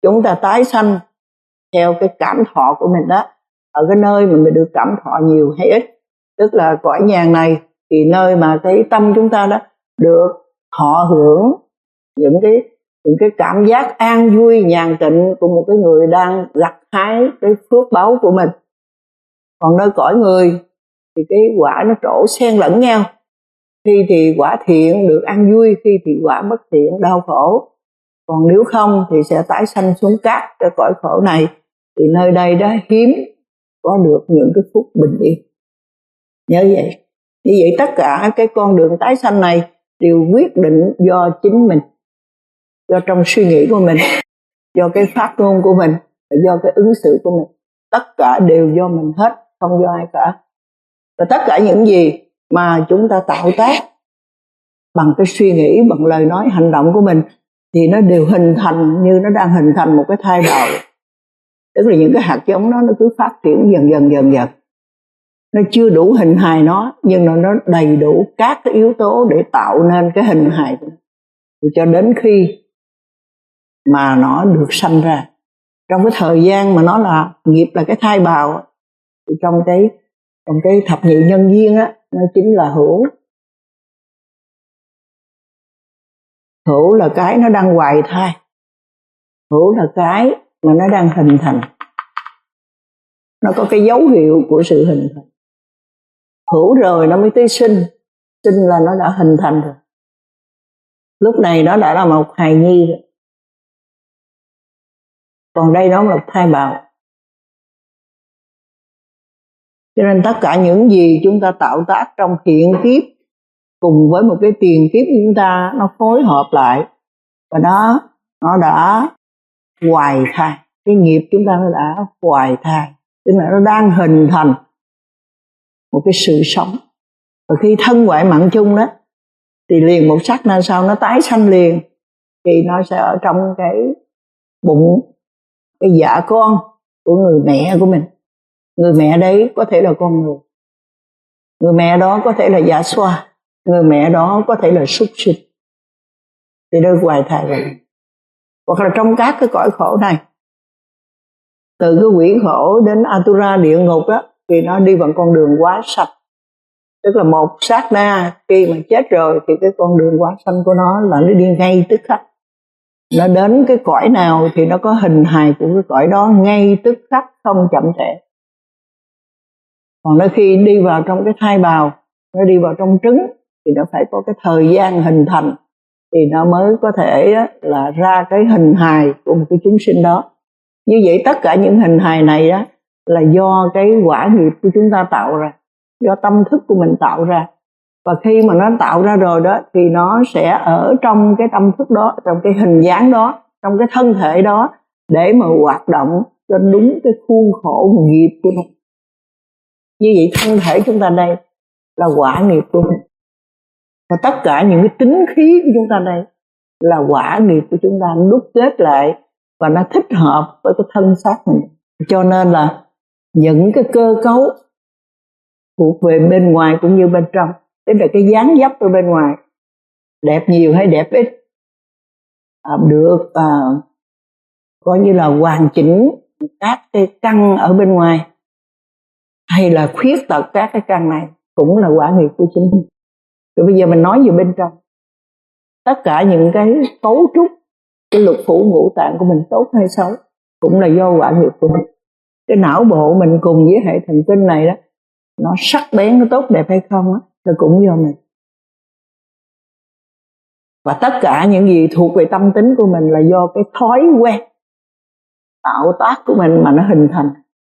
chúng ta tái sanh theo cái cảm thọ của mình đó, ở cái nơi mà mình được cảm thọ nhiều hay ít. Tức là cõi nhàn này thì nơi mà cái tâm chúng ta đó được họ hưởng những cái cảm giác an vui nhàn tịnh của một cái người đang gặt hái cái phước báu của mình. Còn nơi cõi người thì cái quả nó trổ xen lẫn nhau, khi thì quả thiện được an vui, khi thì quả bất thiện đau khổ. Còn nếu không thì sẽ tái sanh xuống cát cái cõi khổ này, thì nơi đây đó hiếm có được những cái phúc bình yên. Nhớ vậy. Như vậy tất cả cái con đường tái sanh này đều quyết định do chính mình, do trong suy nghĩ của mình, do cái phát ngôn của mình, do cái ứng xử của mình. Tất cả đều do mình hết, không do ai cả. Và tất cả những gì mà chúng ta tạo tác bằng cái suy nghĩ, bằng lời nói, hành động của mình thì nó đều hình thành như nó đang hình thành một cái thai bào. Tức là những cái hạt giống đó nó cứ phát triển dần dần. Nó chưa đủ hình hài nó, nhưng mà nó đầy đủ các cái yếu tố để tạo nên cái hình hài của nó. Cho đến khi mà nó được sanh ra, trong cái thời gian mà nó là nghiệp là cái thai bào, thì trong cái thập nhị nhân duyên á, nó chính là hữu. Hữu là cái nó đang hoài thai, hữu là cái mà nó đang hình thành, nó có cái dấu hiệu của sự hình thành. Hữu rồi nó mới tới sinh, sinh là nó đã hình thành rồi. Lúc này nó đã là một hài nhi rồi. Còn đây nó là một thai bào. Cho nên tất cả những gì chúng ta tạo tác trong hiện kiếp cùng với một cái tiền kiếp của chúng ta, nó phối hợp lại, và nó đã hoài thai. Cái nghiệp chúng ta nó đã hoài thai, tức là nó đang hình thành một cái sự sống. Và khi thân ngoại mạng chung đó, thì liền một sát na sau nó tái sanh liền, thì nó sẽ ở trong cái bụng, cái dạ con của người mẹ của mình. Người mẹ đấy có thể là con người, người mẹ đó có thể là dạ xoa, người mẹ đó có thể là súc sinh, thì nó hoài thai rồi. Hoặc là trong các cái cõi khổ này, từ cái quỷ khổ đến Atura địa ngục đó, thì nó đi vào con đường hóa sanh. Tức là một sát na khi mà chết rồi thì cái con đường hóa sanh của nó là nó đi ngay tức khắc. Nó đến cái cõi nào thì nó có hình hài của cái cõi đó ngay tức khắc, không chậm trễ. Còn nó khi đi vào trong cái thai bào, nó đi vào trong trứng, thì nó phải có cái thời gian hình thành, thì nó mới có thể là ra cái hình hài của một cái chúng sinh đó. Như vậy tất cả những hình hài này đó là do cái quả nghiệp của chúng ta tạo ra, do tâm thức của mình tạo ra. Và khi mà nó tạo ra rồi đó, thì nó sẽ ở trong cái tâm thức đó, trong cái hình dáng đó, trong cái thân thể đó, để mà hoạt động cho đúng cái khuôn khổ nghiệp của nó. Như vậy thân thể chúng ta đây là quả nghiệp của mình, và tất cả những cái tính khí của chúng ta đây là quả nghiệp của chúng ta đúc kết lại, và nó thích hợp với cái thân xác mình. Cho nên là những cái cơ cấu thuộc về bên ngoài cũng như bên trong, tức là cái dáng dấp ở bên ngoài đẹp nhiều hay đẹp ít, được coi như là hoàn chỉnh các cái căn ở bên ngoài, hay là khuyết tật các cái căn này, cũng là quả nghiệp của chính mình. Rồi bây giờ mình nói về bên trong, tất cả những cái cấu trúc, cái lục phủ ngũ tạng của mình tốt hay xấu cũng là do quả nghiệp của mình. Cái não bộ mình cùng với hệ thần kinh này đó, nó sắc bén, nó tốt đẹp hay không đó, là cũng do mình. Và tất cả những gì thuộc về tâm tính của mình là do cái thói quen tạo tác của mình mà nó hình thành.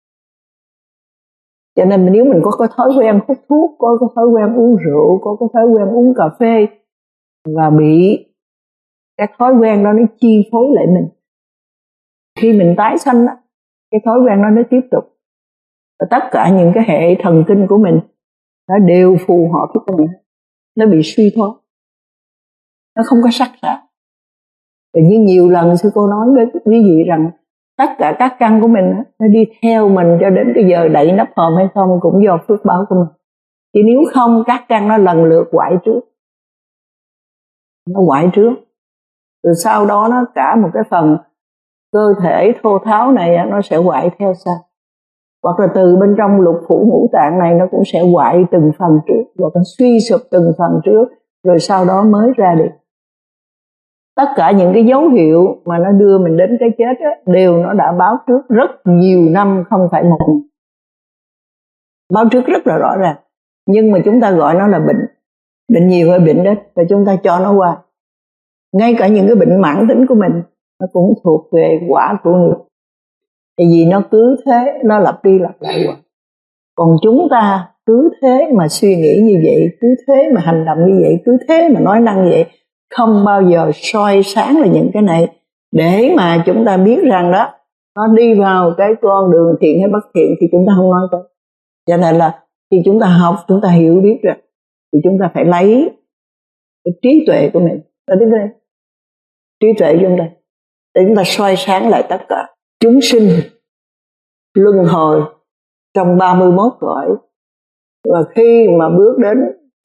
Cho nên nếu mình có cái thói quen hút thuốc, có cái thói quen uống rượu, có cái thói quen uống cà phê, và bị cái thói quen đó nó chi phối lại mình, khi mình tái sanh đó, cái thói quen đó nó tiếp tục. Và tất cả những cái hệ thần kinh của mình nó đều phù hợp với cái này, nó bị suy thoái, nó không có sắc sảo. Và như nhiều lần sư cô nói với quý vị rằng tất cả các căn của mình nó đi theo mình cho đến cái giờ đậy nắp hòm hay không cũng do phước báo của mình. Chứ nếu không, các căn nó lần lượt hoại trước, nó hoại trước, rồi sau đó nó cả một cái phần cơ thể thô tháo này nó sẽ hoại theo sau, hoặc là từ bên trong lục phủ ngũ tạng này nó cũng sẽ hoại từng phần trước, hoặc là suy sụp từng phần trước, rồi sau đó mới ra đi. Tất cả những cái dấu hiệu mà nó đưa mình đến cái chết á, đều nó đã báo trước rất nhiều năm, không phải một năm. Báo trước rất là rõ ràng. Nhưng mà chúng ta gọi nó là bệnh, bệnh nhiều hay bệnh ít, và chúng ta cho nó qua. Ngay cả những cái bệnh mãn tính của mình nó cũng thuộc về quả của nghiệp. Tại vì nó cứ thế, nó lặp đi lặp lại hoài. Còn chúng ta cứ thế mà suy nghĩ như vậy, cứ thế mà hành động như vậy, cứ thế mà nói năng như vậy, không bao giờ soi sáng là những cái này để mà chúng ta biết rằng đó nó đi vào cái con đường thiện hay bất thiện thì chúng ta không nói tới. Cho nên là khi chúng ta học, chúng ta hiểu biết rồi thì chúng ta phải lấy cái trí tuệ của mình ra đến đây, trí tuệ của chúng ta để chúng ta soi sáng lại tất cả chúng sinh luân hồi trong 31 cõi. Và khi mà bước đến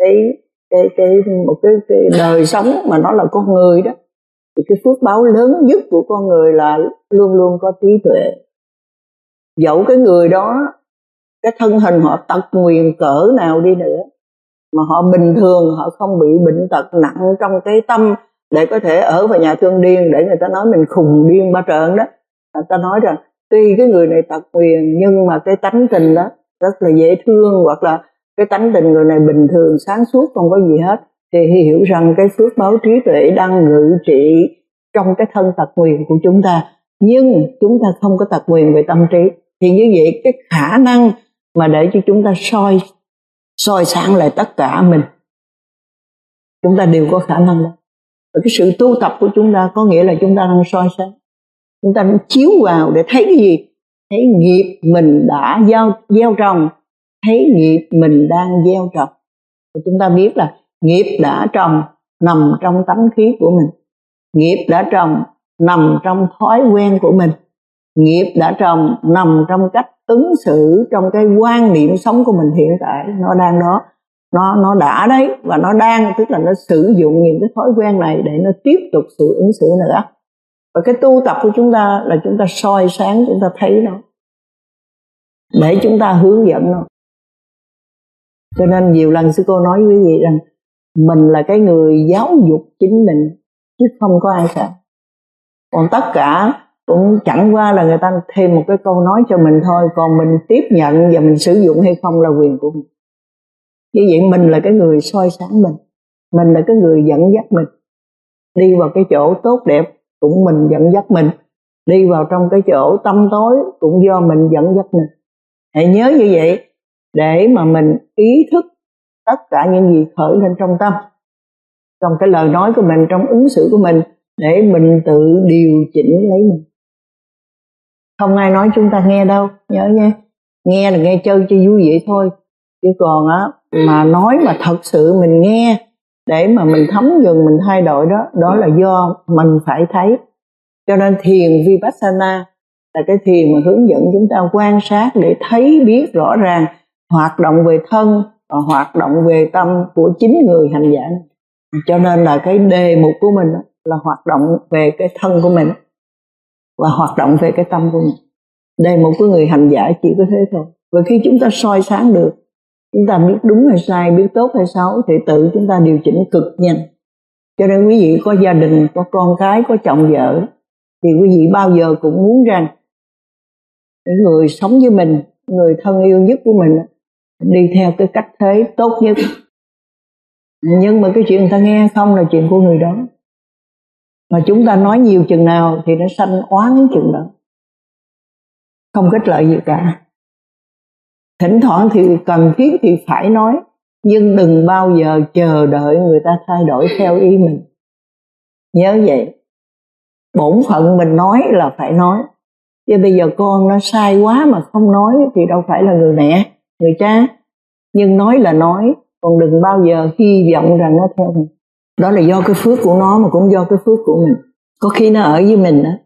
một cái đời sống mà nó là con người đó, thì cái phước báo lớn nhất của con người là luôn luôn có trí tuệ. Dẫu cái người đó cái thân hình họ tật nguyền cỡ nào đi nữa, mà họ bình thường, họ không bị bệnh tật nặng trong cái tâm để có thể ở vào nhà thương điên để người ta nói mình khùng điên ba trợn đó. Người ta nói rằng tuy cái người này tật nguyền nhưng mà cái tánh tình đó rất là dễ thương, hoặc là cái tánh tình người này bình thường sáng suốt không có gì hết, thì hiểu rằng cái phước báo trí tuệ đang ngự trị trong cái thân tật nguyền của chúng ta. Nhưng chúng ta không có tật nguyền về tâm trí, thì như vậy cái khả năng mà để cho chúng ta soi sáng lại tất cả mình, chúng ta đều có khả năng đó. Và cái sự tu tập của chúng ta có nghĩa là chúng ta đang soi sáng, chúng ta đang chiếu vào để thấy cái gì? Thấy nghiệp mình đã gieo trồng, thấy nghiệp mình đang gieo trồng. Và chúng ta biết là nghiệp đã trồng nằm trong tánh khí của mình, nghiệp đã trồng nằm trong thói quen của mình, nghiệp đã trồng nằm trong cách ứng xử, trong cái quan niệm sống của mình hiện tại. Nó đang đó, nó đã đấy, và nó đang, tức là nó sử dụng những cái thói quen này để nó tiếp tục sự ứng xử nữa. Và cái tu tập của chúng ta là chúng ta soi sáng, chúng ta thấy nó để chúng ta hướng dẫn nó. Cho nên nhiều lần sư cô nói với quý vị rằng mình là cái người giáo dục chính mình, chứ không có ai cả. Còn tất cả cũng chẳng qua là người ta thêm một cái câu nói cho mình thôi, còn mình tiếp nhận và mình sử dụng hay không là quyền của mình. Như vậy mình là cái người soi sáng mình là cái người dẫn dắt mình đi vào cái chỗ tốt đẹp, cũng mình dẫn dắt mình đi vào trong cái chỗ tăm tối, cũng do mình dẫn dắt mình. Hãy nhớ như vậy để mà mình ý thức tất cả những gì khởi lên trong tâm, trong cái lời nói của mình, trong ứng xử của mình, để mình tự điều chỉnh lấy mình. Không ai nói chúng ta nghe đâu, nhớ nha. Nghe là nghe chơi cho vui vậy thôi, chứ còn mà nói mà thật sự mình nghe để mà mình thấm dần, mình thay đổi đó là do mình phải thấy. Cho nên thiền Vipassana là cái thiền mà hướng dẫn chúng ta quan sát để thấy biết rõ ràng hoạt động về thân và hoạt động về tâm của chính người hành giả. Cho nên là cái đề mục của mình là hoạt động về cái thân của mình và hoạt động về cái tâm của mình. Đề mục của người hành giả chỉ có thế thôi. Và khi chúng ta soi sáng được, chúng ta biết đúng hay sai, biết tốt hay xấu, thì tự chúng ta điều chỉnh cực nhanh. Cho nên quý vị có gia đình, có con cái, có chồng vợ, thì quý vị bao giờ cũng muốn rằng cái người sống với mình, người thân yêu nhất của mình, đi theo cái cách thế tốt nhất. Nhưng mà cái chuyện người ta nghe không là chuyện của người đó. Mà chúng ta nói nhiều chừng nào thì nó sanh oán chừng đó, không có lợi gì cả. Thỉnh thoảng thì cần thiết thì phải nói, nhưng đừng bao giờ chờ đợi người ta thay đổi theo ý mình. Nhớ vậy. Bổn phận mình nói là phải nói. Chứ bây giờ con nó sai quá mà không nói thì đâu phải là người mẹ, người cha. Nhưng nói là nói, còn đừng bao giờ hy vọng rằng nó theo mình. Đó là do cái phước của nó, mà cũng do cái phước của mình. Có khi nó ở với mình đó,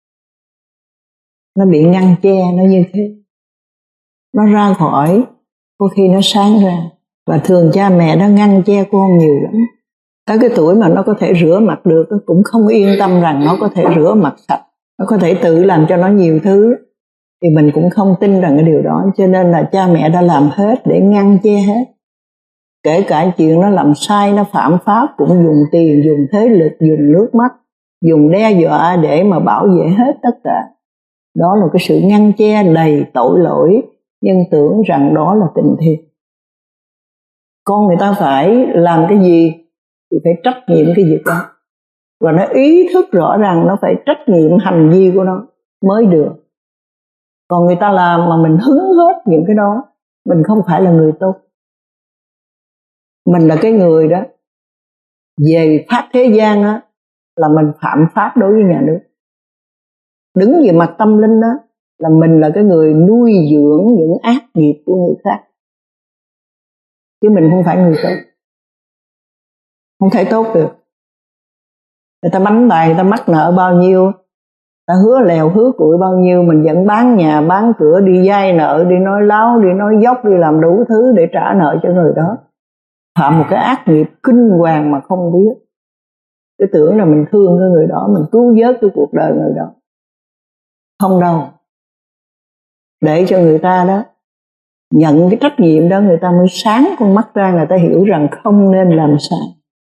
nó bị ngăn che, nó như thế. Nó ra khỏi, có khi nó sáng ra. Và thường cha mẹ nó ngăn che con nhiều lắm. Tới cái tuổi mà nó có thể rửa mặt được, nó cũng không yên tâm rằng nó có thể rửa mặt sạch. nó có thể tự làm cho nó nhiều thứ, thì mình cũng không tin rằng cái điều đó. Cho nên là cha mẹ đã làm hết để ngăn che hết. Kể cả chuyện nó làm sai, nó phạm pháp cũng dùng tiền, dùng thế lực, dùng nước mắt, dùng đe dọa để mà bảo vệ hết tất cả. Đó là cái sự ngăn che đầy tội lỗi, nhưng tưởng rằng đó là tình thương. Con người ta phải làm cái gì thì phải trách nhiệm cái việc đó, và nó ý thức rõ ràng nó phải trách nhiệm hành vi của nó mới được. Còn người ta làm mà mình hứng hết những cái đó, mình không phải là người tốt. Mình là cái người đó về pháp thế gian á, là mình phạm pháp đối với nhà nước. Đứng về mặt tâm linh đó là mình là cái người nuôi dưỡng những ác nghiệp của người khác, chứ mình không phải người tốt. Không thể tốt được. Người ta bánh bài, người ta mắc nợ bao nhiêu, ta hứa lèo hứa củi bao nhiêu, mình vẫn bán nhà bán cửa, đi vay nợ, đi nói láo, đi nói dốc, đi làm đủ thứ để trả nợ cho người đó. Phạm một cái ác nghiệp kinh hoàng mà không biết. Cứ tưởng là mình thương cái người đó, mình cứu vớt cái cuộc đời người đó. Không đâu. Để cho người ta đó nhận cái trách nhiệm đó, người ta mới sáng con mắt ra, người ta hiểu rằng không nên làm sai.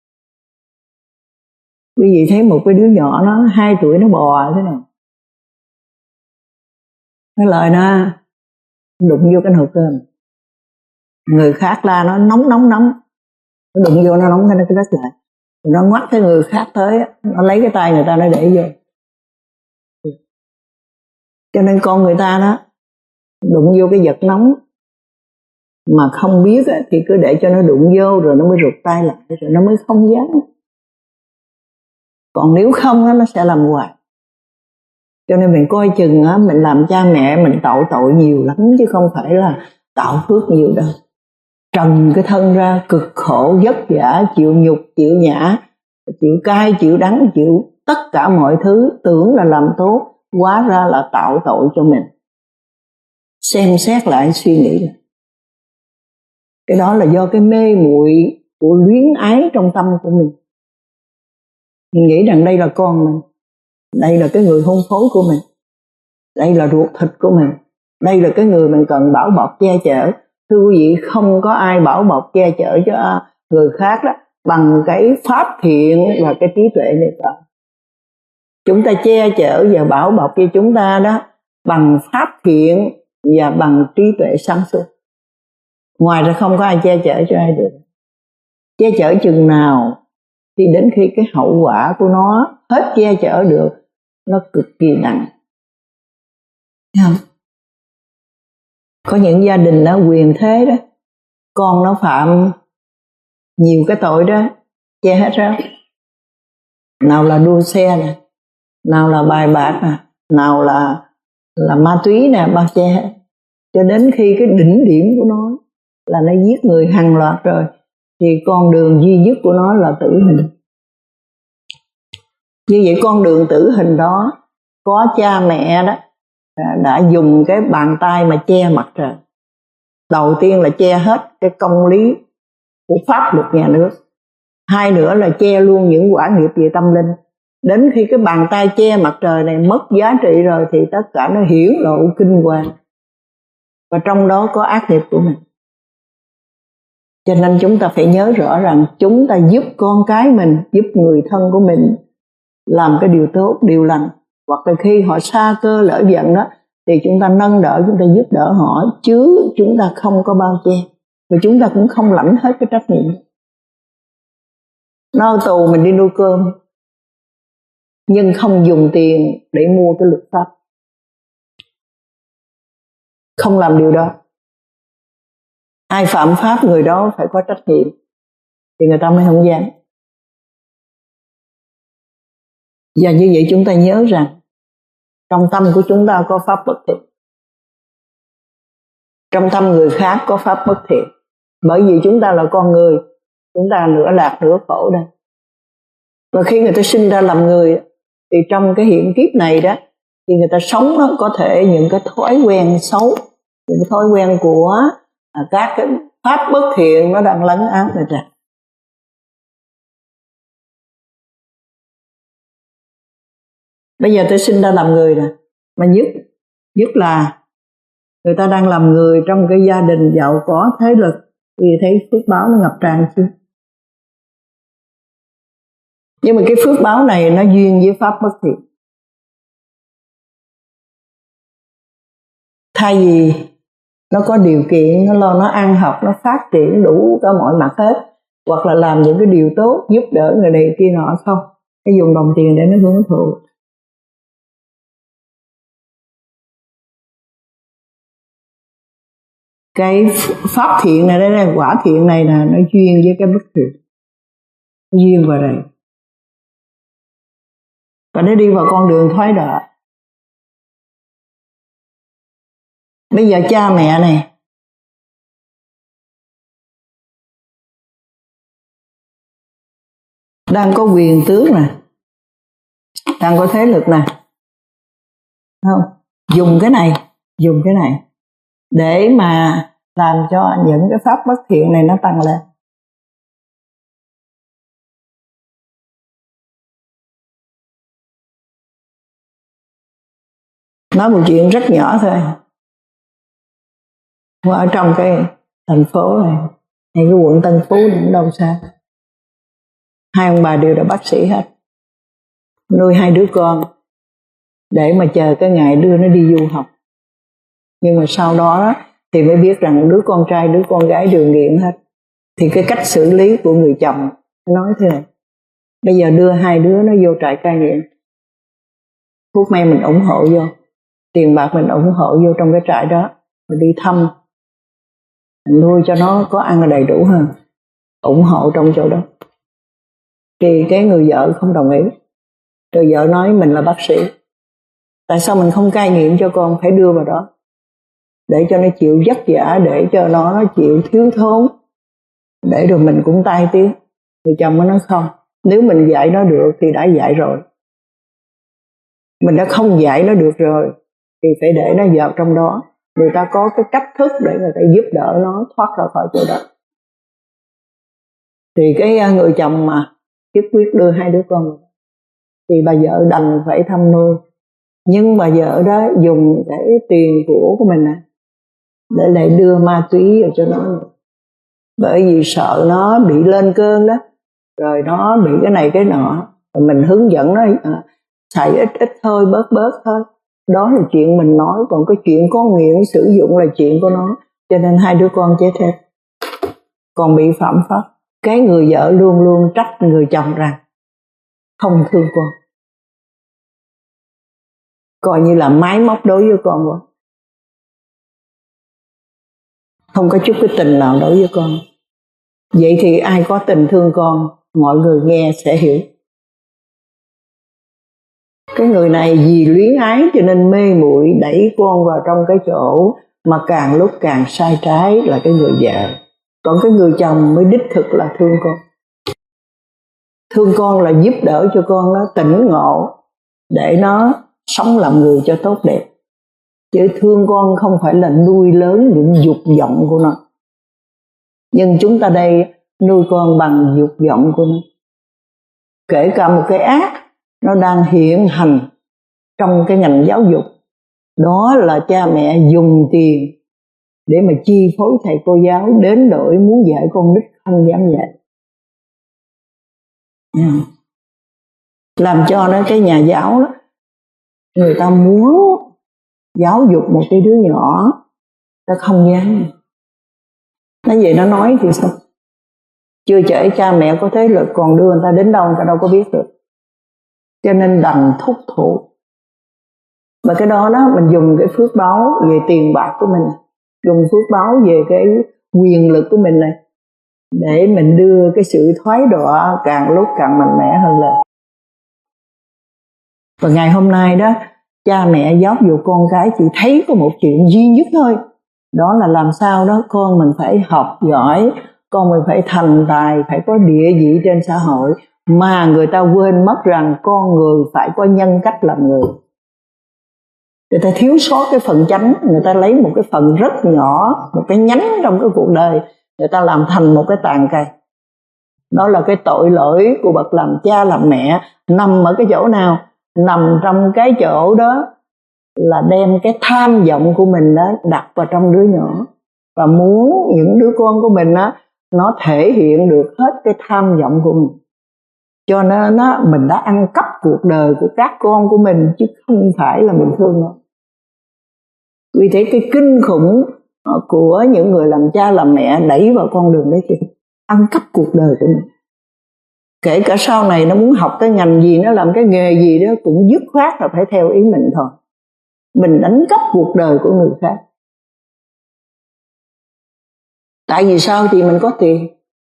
Quý vị thấy một cái đứa nhỏ nó 2 tuổi nó bò thế này, nó lời nó đụng vô cái nồi cơm, người khác la nó nóng, nó đụng vô nó nóng cái đất lại, nó ngoắt cái người khác tới, nó lấy cái tay người ta nó để vô. Cho nên con người ta đó đụng vô cái vật nóng mà không biết thì cứ để cho nó đụng vô rồi nó mới rụt tay lại, rồi nó mới không dám. Còn nếu không nó sẽ làm hoài. Cho nên mình coi chừng mình làm cha mẹ mình tạo tội nhiều lắm, chứ không phải là tạo phước nhiều đâu. Trần cái thân ra cực khổ vất vả, chịu nhục chịu nhã, chịu cay chịu đắng, chịu tất cả mọi thứ, tưởng là làm tốt, hóa ra là tạo tội cho mình. Xem xét lại, suy nghĩ lại. Cái đó là do cái mê muội của luyến ái trong tâm của mình. Mình nghĩ rằng đây là con mình, đây là cái người hôn phối của mình, đây là ruột thịt của mình, đây là cái người mình cần bảo bọc che chở. Thưa quý vị, không có ai bảo bọc che chở cho người khác đó bằng cái pháp thiện và cái trí tuệ này cả. Chúng ta che chở và bảo bọc cho chúng ta đó bằng pháp thiện và bằng trí tuệ sáng suốt. Ngoài ra không có ai che chở cho ai được. Che chở chừng nào thì đến khi cái hậu quả của nó hết che chở được, nó cực kỳ nặng. Thấy không? Có những gia đình đó quyền thế đó, con nó phạm nhiều cái tội đó, che hết ra. Nào là đua xe nè, nào là bài bạc nè, nào là ma túy nè, bao che hết. Cho đến khi cái đỉnh điểm của nó là nó giết người hàng loạt rồi, thì con đường duy nhất của nó là tử hình. Như vậy con đường tử hình đó có cha mẹ đó đã dùng cái bàn tay mà che mặt rồi. Đầu tiên là che hết cái công lý của pháp luật nhà nước, hai nữa là che luôn những quả nghiệp về tâm linh. Đến khi cái bàn tay che mặt trời này mất giá trị rồi thì tất cả nó hiển lộ kinh hoàng, và trong đó có ác nghiệp của mình. Cho nên chúng ta phải nhớ rõ rằng chúng ta giúp con cái mình, giúp người thân của mình làm cái điều tốt, điều lành, hoặc là khi họ sa cơ lỡ giận đó thì chúng ta nâng đỡ, chúng ta giúp đỡ họ, chứ chúng ta không có bao che, và chúng ta cũng không lãnh hết cái trách nhiệm. Nó tù mình đi nuôi cơm, nhưng không dùng tiền để mua cái luật pháp, không làm điều đó. Ai phạm pháp người đó phải có trách nhiệm, thì người ta mới không dám. Và như vậy chúng ta nhớ rằng trong tâm của chúng ta có pháp bất thiện, trong tâm người khác có pháp bất thiện. Bởi vì chúng ta là con người, chúng ta nửa lạc nửa khổ đây. Và khi người ta sinh ra làm người thì trong cái hiện kiếp này đó, thì người ta sống đó, có thể những cái thói quen xấu, những cái thói quen của các cái pháp bất thiện nó đang lấn át người ta. Bây giờ tôi sinh ra làm người nè, mà nhất là người ta đang làm người trong cái gia đình giàu có thế lực, thì thấy phước báo nó ngập tràn chưa? Nhưng mà cái phước báo này nó duyên với pháp bất thiện. Thay vì nó có điều kiện, nó lo nó ăn học, nó phát triển đủ cả mọi mặt hết, hoặc là làm những cái điều tốt giúp đỡ người này kia nọ, không, cái dùng đồng tiền để nó hưởng thụ. Cái pháp thiện này, đây là quả thiện này là nó duyên với cái bất thiện, duyên vào đây, và nó đi vào con đường thoái đọa. Bây giờ cha mẹ này đang có quyền tước nè, đang có thế lực nè, không? Dùng cái này để mà làm cho những cái pháp bất thiện này nó tăng lên. Nói một chuyện rất nhỏ thôi. Ở trong cái thành phố này, hay cái quận Tân Phú này cũng đâu xa, hai ông bà đều là bác sĩ hết, nuôi hai đứa con để mà chờ cái ngày đưa nó đi du học. Nhưng mà sau đó thì mới biết rằng đứa con trai đứa con gái đều nghiện hết. Thì cái cách xử lý của người chồng nói thế này: bây giờ đưa hai đứa nó vô trại cai nghiện, thuốc men mình ủng hộ vô, tiền bạc mình ủng hộ vô trong cái trại đó, rồi đi thăm, mình nuôi cho nó có ăn đầy đủ hơn, ủng hộ trong chỗ đó. Thì cái người vợ không đồng ý. Rồi vợ nói mình là bác sĩ, tại sao mình không cai nghiện cho con, phải đưa vào đó để cho nó chịu vất vả, để cho nó chịu thiếu thốn, để rồi mình cũng tai tiếng. Người chồng nó nói không, nếu mình dạy nó được thì đã dạy rồi, mình đã không dạy nó được rồi thì phải để nó vào trong đó. Người ta có cái cách thức để người ta giúp đỡ nó thoát ra khỏi chỗ đó. Thì cái người chồng mà kiên quyết đưa hai đứa con vào, thì bà vợ đành phải thăm nuôi. Nhưng bà vợ đó dùng cái tiền của mình để lại đưa ma túy vào cho nó, bởi vì sợ nó bị lên cơn đó, rồi nó bị cái này cái nọ, rồi mình hướng dẫn nó xài ít ít thôi, bớt thôi. Đó là chuyện mình nói, còn cái chuyện có nghiện sử dụng là chuyện của nó. Cho nên hai đứa con chết hết, còn bị phạm pháp. Cái người vợ luôn luôn trách người chồng rằng không thương con, coi như là máy móc đối với con quá, không có chút cái tình nào đối với con. Vậy thì ai có tình thương con, mọi người nghe sẽ hiểu. Cái người này vì luyến ái cho nên mê muội, đẩy con vào trong cái chỗ mà càng lúc càng sai trái là cái người vợ. Còn cái người chồng mới đích thực là thương con. Thương con là giúp đỡ cho con nó tỉnh ngộ, để nó sống làm người cho tốt đẹp. Chứ thương con không phải là nuôi lớn những dục vọng của nó. Nhưng chúng ta đây nuôi con bằng dục vọng của nó. Kể cả một cái ác nó đang hiện hành trong cái ngành giáo dục, đó là cha mẹ dùng tiền để mà chi phối thầy cô giáo, đến đổi muốn dạy con nít không dám dạy. Làm cho nó cái nhà giáo đó, người ta muốn giáo dục một cái đứa nhỏ, ta không dám. Nói vậy nó nói thì sao? Chưa kể cha mẹ có thế lực, còn đưa người ta đến đâu người ta đâu có biết được. Cho nên đành thúc thủ. Và cái đó mình dùng cái phước báo về tiền bạc của mình, dùng phước báo về cái quyền lực của mình này, để mình đưa cái sự thoái đọa càng lúc càng mạnh mẽ hơn lên. Và ngày hôm nay đó, cha mẹ giáo dục con cái chỉ thấy có một chuyện duy nhất thôi, đó là làm sao đó con mình phải học giỏi, con mình phải thành tài, phải có địa vị trên xã hội, mà người ta quên mất rằng con người phải có nhân cách làm người. Người ta thiếu sót cái phần chánh, người ta lấy một cái phần rất nhỏ, một cái nhánh trong cái cuộc đời, người ta làm thành một cái tàn cây. Đó là cái tội lỗi của bậc làm cha làm mẹ nằm ở cái chỗ nào? nằm trong cái chỗ đó là đem cái tham vọng của mình đó đặt vào trong đứa nhỏ, và muốn những đứa con của mình đó nó thể hiện được hết cái tham vọng của mình. Cho nên đó, mình đã ăn cắp cuộc đời của các con của mình chứ không phải là mình thương nó. Vì thế cái kinh khủng của những người làm cha làm mẹ đẩy vào con đường đấy kìa, ăn cắp cuộc đời của mình. Kể cả sau này nó muốn học cái ngành gì, nó làm cái nghề gì đó cũng dứt khoát là phải theo ý mình thôi. Mình đánh cắp cuộc đời của người khác. Tại vì sao? Thì mình có tiền,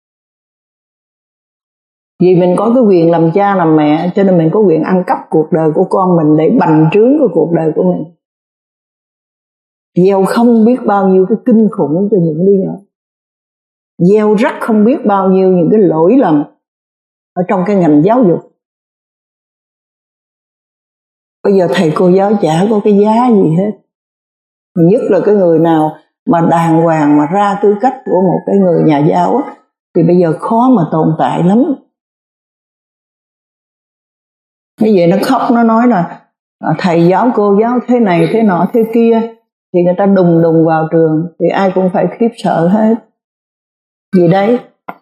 vì mình có cái quyền làm cha làm mẹ, cho nên mình có quyền ăn cắp cuộc đời của con mình để bành trướng cái cuộc đời của mình. Gieo không biết bao nhiêu cái kinh khủng cho những đứa nhỏ, gieo rắc không biết bao nhiêu những cái lỗi lầm ở trong cái ngành giáo dục. Bây giờ thầy cô giáo chả có cái giá gì hết, nhất là cái người nào mà đàng hoàng mà ra tư cách của một cái người nhà giáo á, thì bây giờ khó mà tồn tại lắm. Như vậy nó khóc, nó nói là thầy giáo cô giáo thế này thế nọ thế kia, thì người ta đùng đùng vào trường thì ai cũng phải khiếp sợ hết. Vì đấy,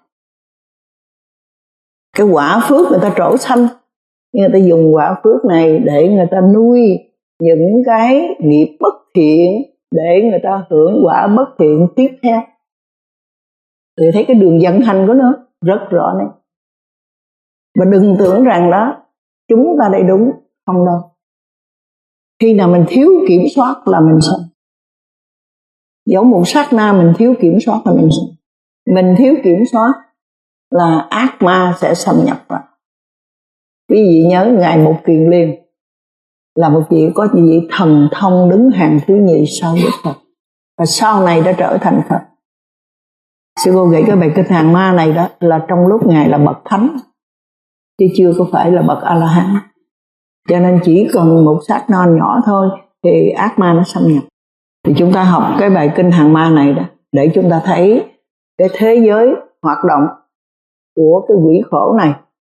cái quả phước người ta trổ xanh, người ta dùng quả phước này để người ta nuôi những cái nghiệp bất thiện, để người ta hưởng quả bất thiện tiếp theo. Thì thấy cái đường vận hành của nó rất rõ này. Và đừng tưởng rằng đó chúng ta đây đúng, không đâu. Khi nào mình thiếu kiểm soát là mình sai. Giống một sát na mình thiếu kiểm soát là mình sai. Mình thiếu kiểm soát là ác ma sẽ xâm nhập vào. Quý vị nhớ Ngài Mục Kiền Liên là một vị có vị thần thông đứng hàng thứ nhì sau Đức Phật, và sau này đã trở thành Phật. Sư cô gửi cái bài kinh Hàng Ma này đó là trong lúc Ngài là bậc thánh, chứ chưa có phải là bậc A-la-hán. Cho nên chỉ cần một sát na nhỏ thôi thì ác ma nó xâm nhập. Thì chúng ta học cái bài kinh Hàng Ma này đó để chúng ta thấy cái thế giới hoạt động của cái quỷ khổ này,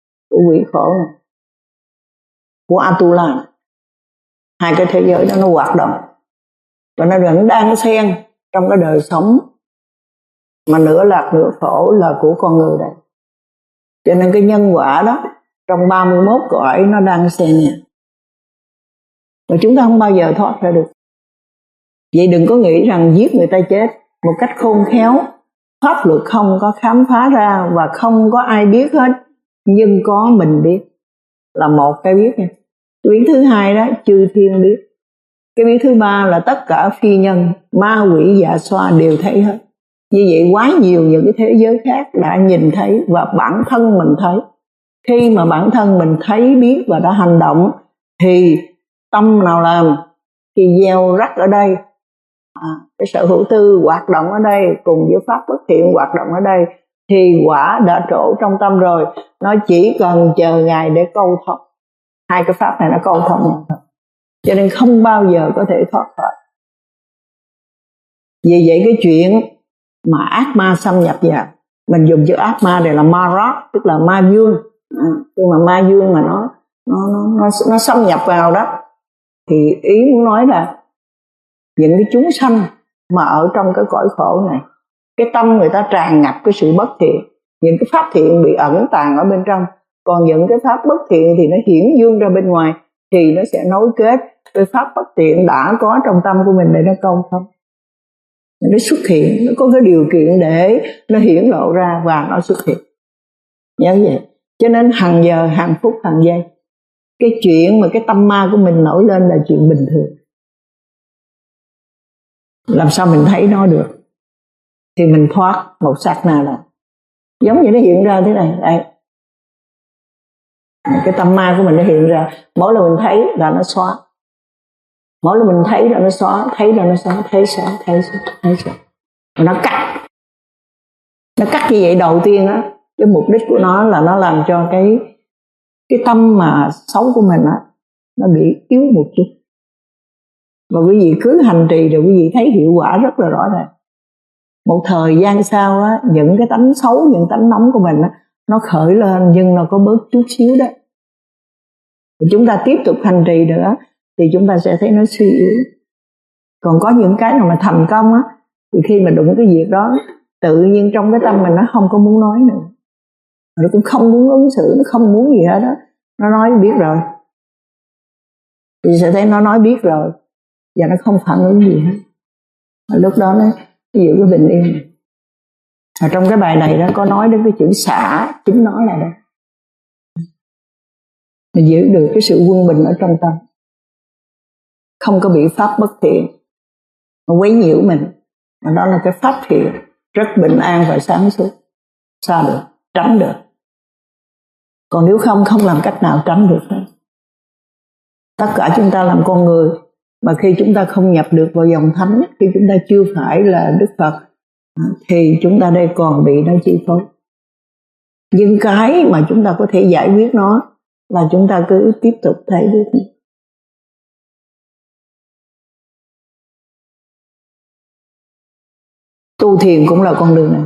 của Atula. Hai cái thế giới đó nó hoạt động và nó vẫn đang xen trong cái đời sống mà nửa lạc nửa khổ là của con người đây. Cho nên cái nhân quả đó trong 31 cõi nó đang xen nhẹ, và chúng ta không bao giờ thoát ra được. Vậy đừng có nghĩ rằng giết người ta chết một cách khôn khéo, pháp luật không có khám phá ra và không có ai biết hết, nhưng có mình biết là một cái biết nha. Cái biết thứ hai đó chư thiên biết. Cái biết thứ ba là tất cả phi nhân, ma quỷ dạ xoa đều thấy hết. Như vậy quá nhiều những cái thế giới khác đã nhìn thấy, và bản thân mình thấy. Khi mà bản thân mình thấy, biết và đã hành động, thì tâm nào làm thì gieo rắc ở đây, cái sở hữu tư hoạt động ở đây cùng với pháp bất thiện hoạt động ở đây, thì quả đã trổ trong tâm rồi. Nó chỉ cần chờ Ngài để câu thông. Hai cái pháp này nó câu thông nhau thôi, cho nên không bao giờ có thể thoát khỏi. Vì vậy cái chuyện mà ác ma xâm nhập vào, mình dùng chữ ác ma để là Marat, tức là ma dương. Nhưng mà ma dương mà nó xâm nhập vào đó, thì ý muốn nói là những cái chúng sanh mà ở trong cái cõi khổ này, cái tâm người ta tràn ngập cái sự bất thiện, những cái pháp thiện bị ẩn tàng ở bên trong, còn những cái pháp bất thiện thì nó hiển dương ra bên ngoài, thì nó sẽ nối kết với pháp bất thiện đã có trong tâm của mình để nó câu thông, nó xuất hiện, nó có cái điều kiện để nó hiển lộ ra và nó xuất hiện. Nhớ vậy. Cho nên hàng giờ, hàng phút, hàng giây, cái chuyện mà cái tâm ma của mình nổi lên là chuyện bình thường. Làm sao mình thấy nó được? Thì mình thoát một sát na là giống như nó hiện ra thế này. Đây, cái tâm ma của mình nó hiện ra, mỗi lần mình thấy là nó xóa, mỗi lần mình thấy là nó xóa, thấy là nó xóa, thấy xóa. Nó cắt như vậy. Đầu tiên á, cái mục đích của nó là nó làm cho cái tâm mà xấu của mình á, nó bị yếu một chút. Và quý vị cứ hành trì rồi quý vị thấy hiệu quả rất là rõ ràng. Một thời gian sau á, những cái tánh xấu, những tánh nóng của mình á, nó khởi lên nhưng nó có bớt chút xíu đó. Chúng ta tiếp tục hành trì nữa thì chúng ta sẽ thấy nó suy yếu. Còn có những cái nào mà thành công á, thì khi mà đụng cái việc đó, tự nhiên trong cái tâm mình nó không có muốn nói nữa, nó cũng không muốn ứng xử, nó không muốn gì hết đó. Nó nói biết rồi thì sẽ thấy nó nói biết rồi và nó không phản ứng gì hết. Lúc đó nó giữ cái bình yên. Ở trong cái bài này đó có nói đến cái chữ xả, chính nó là đó. Mình giữ được cái sự quân bình ở trong tâm, không có bị pháp bất thiện nó quấy nhiễu mình, mà đó là cái pháp thiện rất bình an và sáng suốt, xa được, tránh được. Còn nếu không làm cách nào tránh được hết. Tất cả chúng ta làm con người, mà khi chúng ta không nhập được vào dòng thánh, khi chúng ta chưa phải là Đức Phật, thì chúng ta đây còn bị nó chi phối. Nhưng cái mà chúng ta có thể giải quyết nó là chúng ta cứ tiếp tục thấy biết. Tu thiền cũng là con đường này.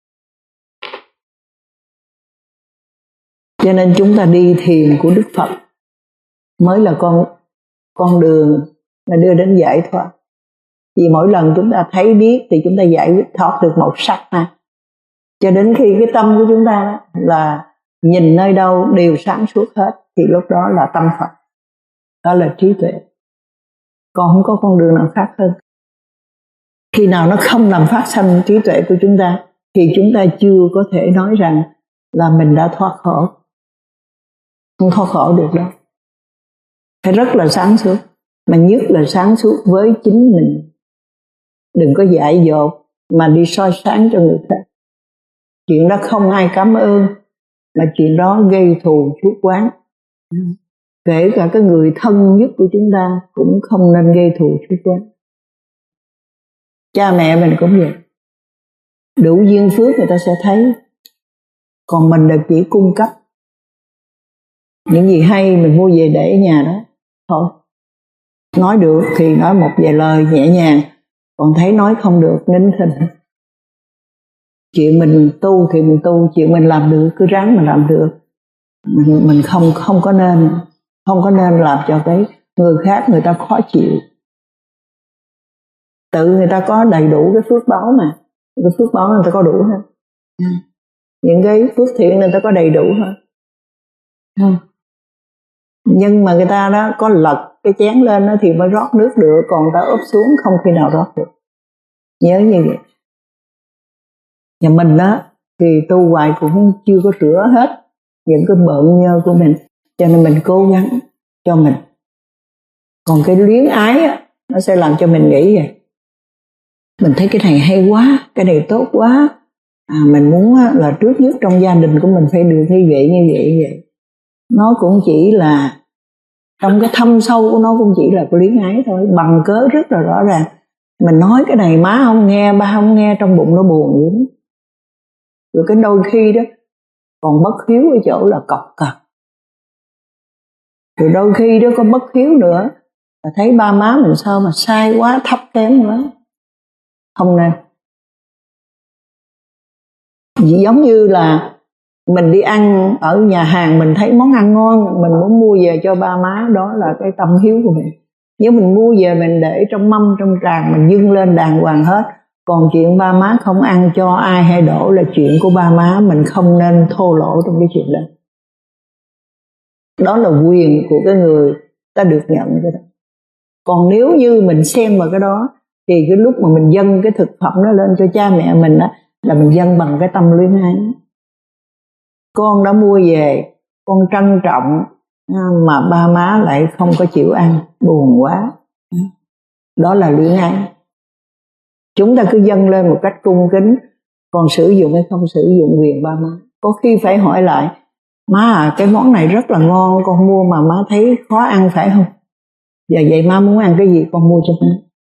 Cho nên chúng ta đi thiền của Đức Phật mới là con đường mà đưa đến giải thoát. Vì mỗi lần chúng ta thấy biết thì chúng ta giải quyết thoát được một sắc này. Cho đến khi cái tâm của chúng ta đó là nhìn nơi đâu đều sáng suốt hết, thì lúc đó là tâm Phật. Đó là trí tuệ. Còn không có con đường nào khác hơn. Khi nào nó không làm phát sanh trí tuệ của chúng ta thì chúng ta chưa có thể nói rằng là mình đã thoát khổ. Không thoát khổ được đâu. Phải rất là sáng suốt, mà nhất là sáng suốt với chính mình. Đừng có dại dột mà đi soi sáng cho người khác. Chuyện đó không ai cảm ơn, mà chuyện đó gây thù chuốc oán. Kể cả cái người thân nhất của chúng ta cũng không nên gây thù chuốc oán. Cha mẹ mình cũng vậy. Đủ duyên phước người ta sẽ thấy. Còn mình là chỉ cung cấp. Những gì hay mình mua về để ở nhà đó. Thôi. Nói được thì nói một vài lời nhẹ nhàng. Còn thấy nói không được nín thinh. Chuyện mình tu thì mình tu. Chuyện mình làm được cứ ráng mà làm được. Mình không có nên làm cho cái người khác người ta khó chịu. Tự người ta có đầy đủ cái phước báo mà. Cái phước báo người ta có đủ hết. Những cái phước thiện người ta có đầy đủ hết. Nhưng mà người ta đó có lật cái chén lên đó thì mới rót nước được. Còn người ta úp xuống không khi nào rót được. Nhớ như vậy. Và mình đó thì tu hoài cũng chưa có rửa hết những cái bợn nhơ của mình. Cho nên mình cố gắng cho mình. Còn cái luyến ái á, nó sẽ làm cho mình nghĩ vậy. Mình thấy cái này hay quá, cái này tốt quá. Mình muốn là trước nhất trong gia đình của mình phải được như vậy. Nó cũng chỉ là, trong cái thâm sâu của nó cũng chỉ là cái luyến ái thôi. Bằng cớ rất là rõ ràng. Mình nói cái này má không nghe, ba không nghe, trong bụng nó buồn dữ. Rồi cái đôi khi đó còn bất hiếu ở chỗ là cọc cằn. Rồi đôi khi đó có bất hiếu nữa là thấy ba má mình sao mà sai quá, thấp kém quá. Không nên. Giống như là mình đi ăn ở nhà hàng, mình thấy món ăn ngon, mình muốn mua về cho ba má, đó là cái tâm hiếu của mình. Nếu mình mua về mình để trong mâm, trong tràng, mình dâng lên đàng hoàng hết. Còn chuyện ba má không ăn cho ai hay đổ là chuyện của ba má, mình không nên thô lỗ trong cái chuyện đó. Đó là quyền của cái người ta được nhận cái đó. Còn nếu như mình xem vào cái đó thì cái lúc mà mình dâng cái thực phẩm đó lên cho cha mẹ mình đó, là mình dâng bằng cái tâm luyến ái. Con đã mua về, con trân trọng, mà ba má lại không có chịu ăn, buồn quá. Đó là luyến ái. Chúng ta cứ dâng lên một cách cung kính, còn sử dụng hay không sử dụng quyền ba má. Có khi phải hỏi lại, má cái món này rất là ngon, con mua mà má thấy khó ăn phải không? Giờ vậy má muốn ăn cái gì con mua cho má.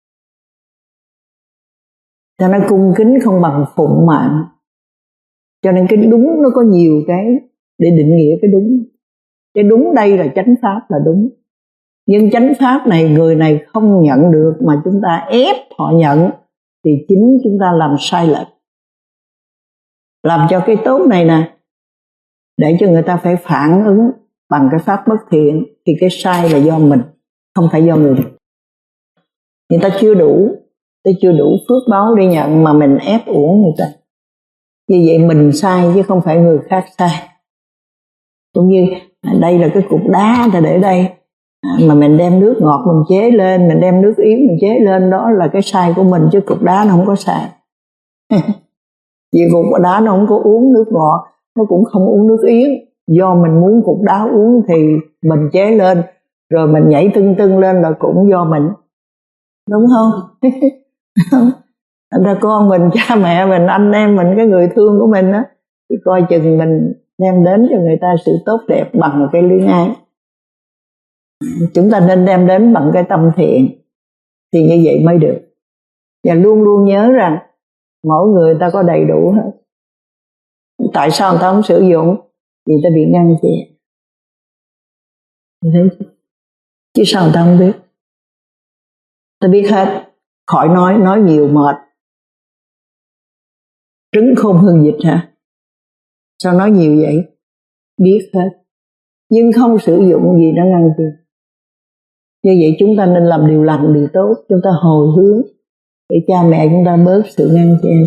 Cho nên cung kính không bằng phụng mạng. Cho nên cái đúng nó có nhiều cái để định nghĩa cái đúng. Cái đúng đây là chánh pháp là đúng. Nhưng chánh pháp này người này không nhận được mà chúng ta ép họ nhận thì chính chúng ta làm sai lệch. Làm cho cái tốt này nè, để cho người ta phải phản ứng bằng cái pháp bất thiện thì cái sai là do mình, không phải do người. Người ta chưa đủ phước báo để nhận mà mình ép uổng người ta. Như vậy mình sai chứ không phải người khác sai. Cũng như đây là cái cục đá ta để đây, mà mình đem nước ngọt mình chế lên, mình đem nước yến mình chế lên, đó là cái sai của mình chứ cục đá nó không có sai. Vì cục đá nó không có uống nước ngọt, nó cũng không uống nước yến. Do mình muốn cục đá uống thì mình chế lên, rồi mình nhảy tưng lên là cũng do mình. Đúng không? Thành ra con mình, cha mẹ mình, anh em mình, cái người thương của mình á, thì coi chừng mình đem đến cho người ta sự tốt đẹp bằng cái luyến ái. Chúng ta nên đem đến bằng cái tâm thiện, thì như vậy mới được. Và luôn luôn nhớ rằng mỗi người ta có đầy đủ hết. Tại sao người ta không sử dụng? Vì ta bị ngăn chặn. Chứ sao người ta không biết? Ta biết hết. Khỏi nói nhiều mệt. Trứng khôn hơn vịt hả? Sao nói nhiều vậy? Biết hết. Nhưng không sử dụng gì đã ngăn chặn. Như vậy chúng ta nên làm điều lành, điều tốt. Chúng ta hồi hướng để cha mẹ chúng ta bớt sự ngăn chặn.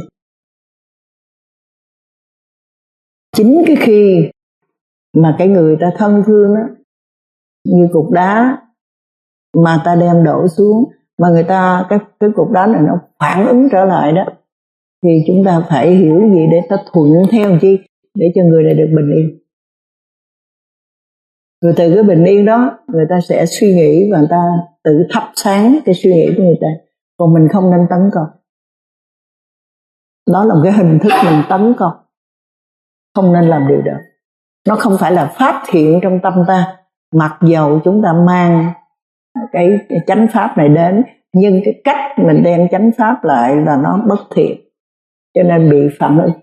Chính cái khi mà cái người ta thân thương đó, như cục đá mà ta đem đổ xuống, mà người ta cái cục đá này nó phản ứng trở lại đó, thì chúng ta phải hiểu gì để ta thuận theo chi, để cho người này được bình yên. Rồi từ cái bình yên đó, người ta sẽ suy nghĩ và người ta tự thắp sáng cái suy nghĩ của người ta. Còn mình không nên tấn công. Đó là một cái hình thức mình tấn công. Không nên làm điều đó. Nó không phải là pháp thiện trong tâm ta. Mặc dầu chúng ta mang cái chánh pháp này đến, nhưng cái cách mình đem chánh pháp lại là nó bất thiện, cho nên bị phản ứng.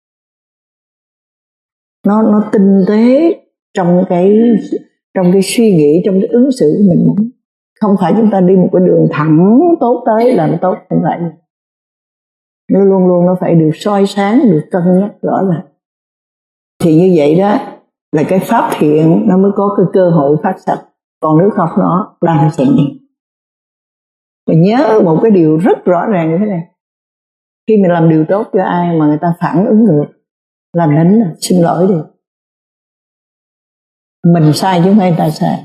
Nó tinh tế trong cái suy nghĩ, trong cái ứng xử của mình. Không phải chúng ta đi một cái đường thẳng tốt tới là nó tốt, không phải. Nó luôn luôn nó phải được soi sáng, được cân nhắc rõ ràng. Thì như vậy đó là cái pháp thiện nó mới có cái cơ hội phát sạch. Còn nếu không nó đang sẽ đi. Và nhớ một cái điều rất rõ ràng như thế này. Khi mình làm điều tốt cho ai mà người ta phản ứng ngược, là nín, xin lỗi đi. Mình sai chứ không phải người ta sai.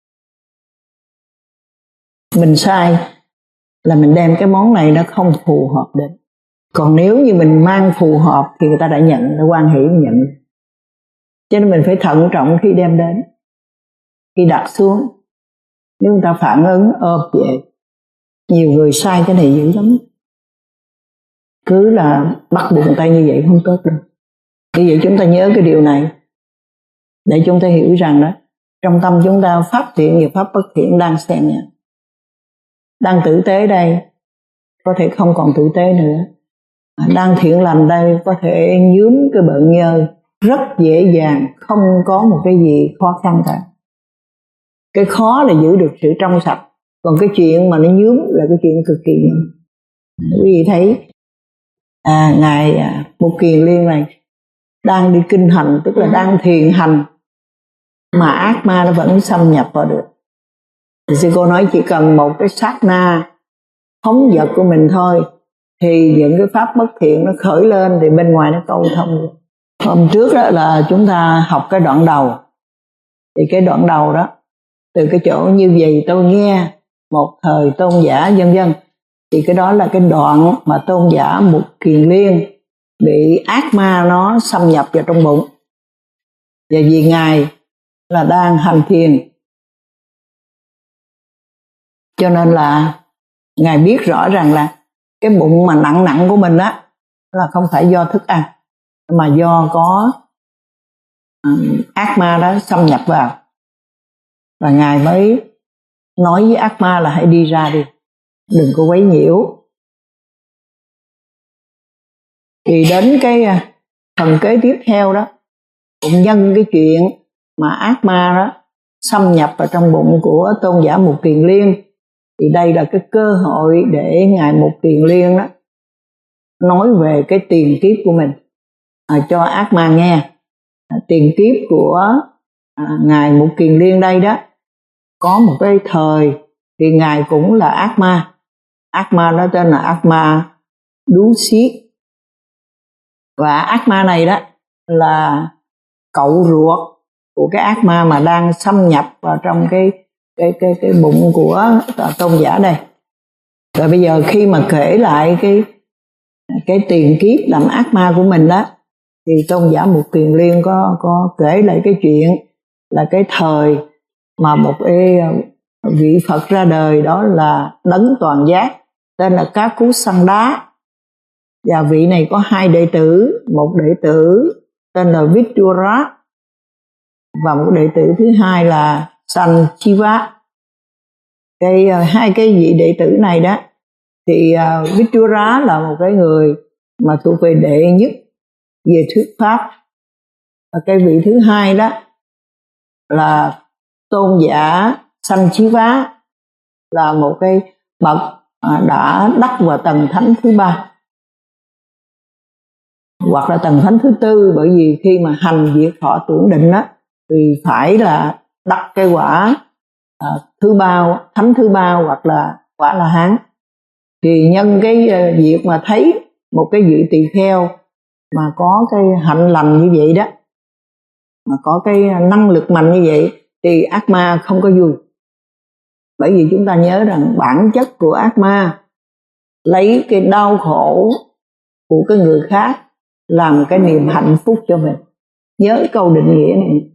Mình sai là mình đem cái món này nó không phù hợp đến. Còn nếu như mình mang phù hợp thì người ta đã nhận, đã hoan hỷ nhận. Cho nên mình phải thận trọng khi đem đến. Khi đặt xuống, nếu người ta phản ứng ôm về. Nhiều người sai cái này dữ lắm. Cứ là bắt buộc người ta như vậy không tốt đâu. Vì vậy chúng ta nhớ cái điều này, để chúng ta hiểu rằng đó, trong tâm chúng ta pháp thiện và pháp bất thiện đang xen nhau. Đang tử tế đây, có thể không còn tử tế nữa. Đang thiện lành đây, có thể nhuốm cái bệnh nhơ rất dễ dàng, không có một cái gì khó khăn cả. Cái khó là giữ được sự trong sạch, còn cái chuyện mà nó nhuốm là cái chuyện cực kỳ nhanh. Quý vị thấy ngài Mục Kiền Liên này đang đi kinh hành, tức là đang thiền hành, mà ác ma nó vẫn xâm nhập vào được. Thì sư cô nói chỉ cần một cái sát na phóng dật của mình thôi, thì những cái pháp bất thiện nó khởi lên thì bên ngoài nó câu thông được. Hôm trước đó là chúng ta học cái đoạn đầu. Thì cái đoạn đầu đó, từ cái chỗ như vậy tôi nghe một thời tôn giả vân vân, thì cái đó là cái đoạn mà tôn giả Mục Kiền Liên bị ác ma nó xâm nhập vào trong bụng. Và vì ngài là đang hành thiền, cho nên là ngài biết rõ rằng là cái bụng mà nặng của mình á là không phải do thức ăn, mà do có ác ma đó xâm nhập vào. Và ngài mới nói với ác ma là hãy đi ra đi, đừng có quấy nhiễu. Thì đến cái phần kế tiếp theo đó, cũng nhân cái chuyện mà ác ma đó xâm nhập vào trong bụng của tôn giả Mục Kiền Liên, thì đây là cái cơ hội để ngài Mục Kiền Liên đó nói về cái tiền kiếp của mình cho ác ma nghe. Tiền kiếp của ngài Mục Kiền Liên đây đó, có một cái thời thì ngài cũng là ác ma. Ác ma đó tên là ác ma Đú Xiết. Và ác ma này đó là cậu ruột của cái ác ma mà đang xâm nhập vào trong cái bụng của tôn giả đây. Rồi bây giờ khi mà kể lại cái tiền kiếp làm ác ma của mình đó, thì tôn giả Mục Kiền Liên có kể lại cái chuyện là cái thời mà một cái vị Phật ra đời, đó là Đấng Toàn Giác, tên là Cá Cú Săn Đá. Và vị này có 2 đệ tử, một đệ tử tên là Vitura và một đệ tử thứ hai là Sanchiva. Hai cái vị đệ tử này đó thì Vitura là một cái người mà thuộc về đệ nhất về thuyết pháp, và cái vị thứ hai đó là tôn giả Sanchiva, là một cái bậc đã đắc vào tầng thánh thứ 3 hoặc là tầng thánh thứ 4, bởi vì khi mà hành diệt thọ tưởng định đó thì phải là đắc cái quả thứ 3, thánh thứ 3 hoặc là quả La Hán. Thì nhân cái việc mà thấy một cái vị tỳ kheo mà có cái hạnh lành như vậy đó, mà có cái năng lực mạnh như vậy, thì ác ma không có vui. Bởi vì chúng ta nhớ rằng bản chất của ác ma lấy cái đau khổ của cái người khác làm cái niềm hạnh phúc cho mình. Nhớ câu định nghĩa này,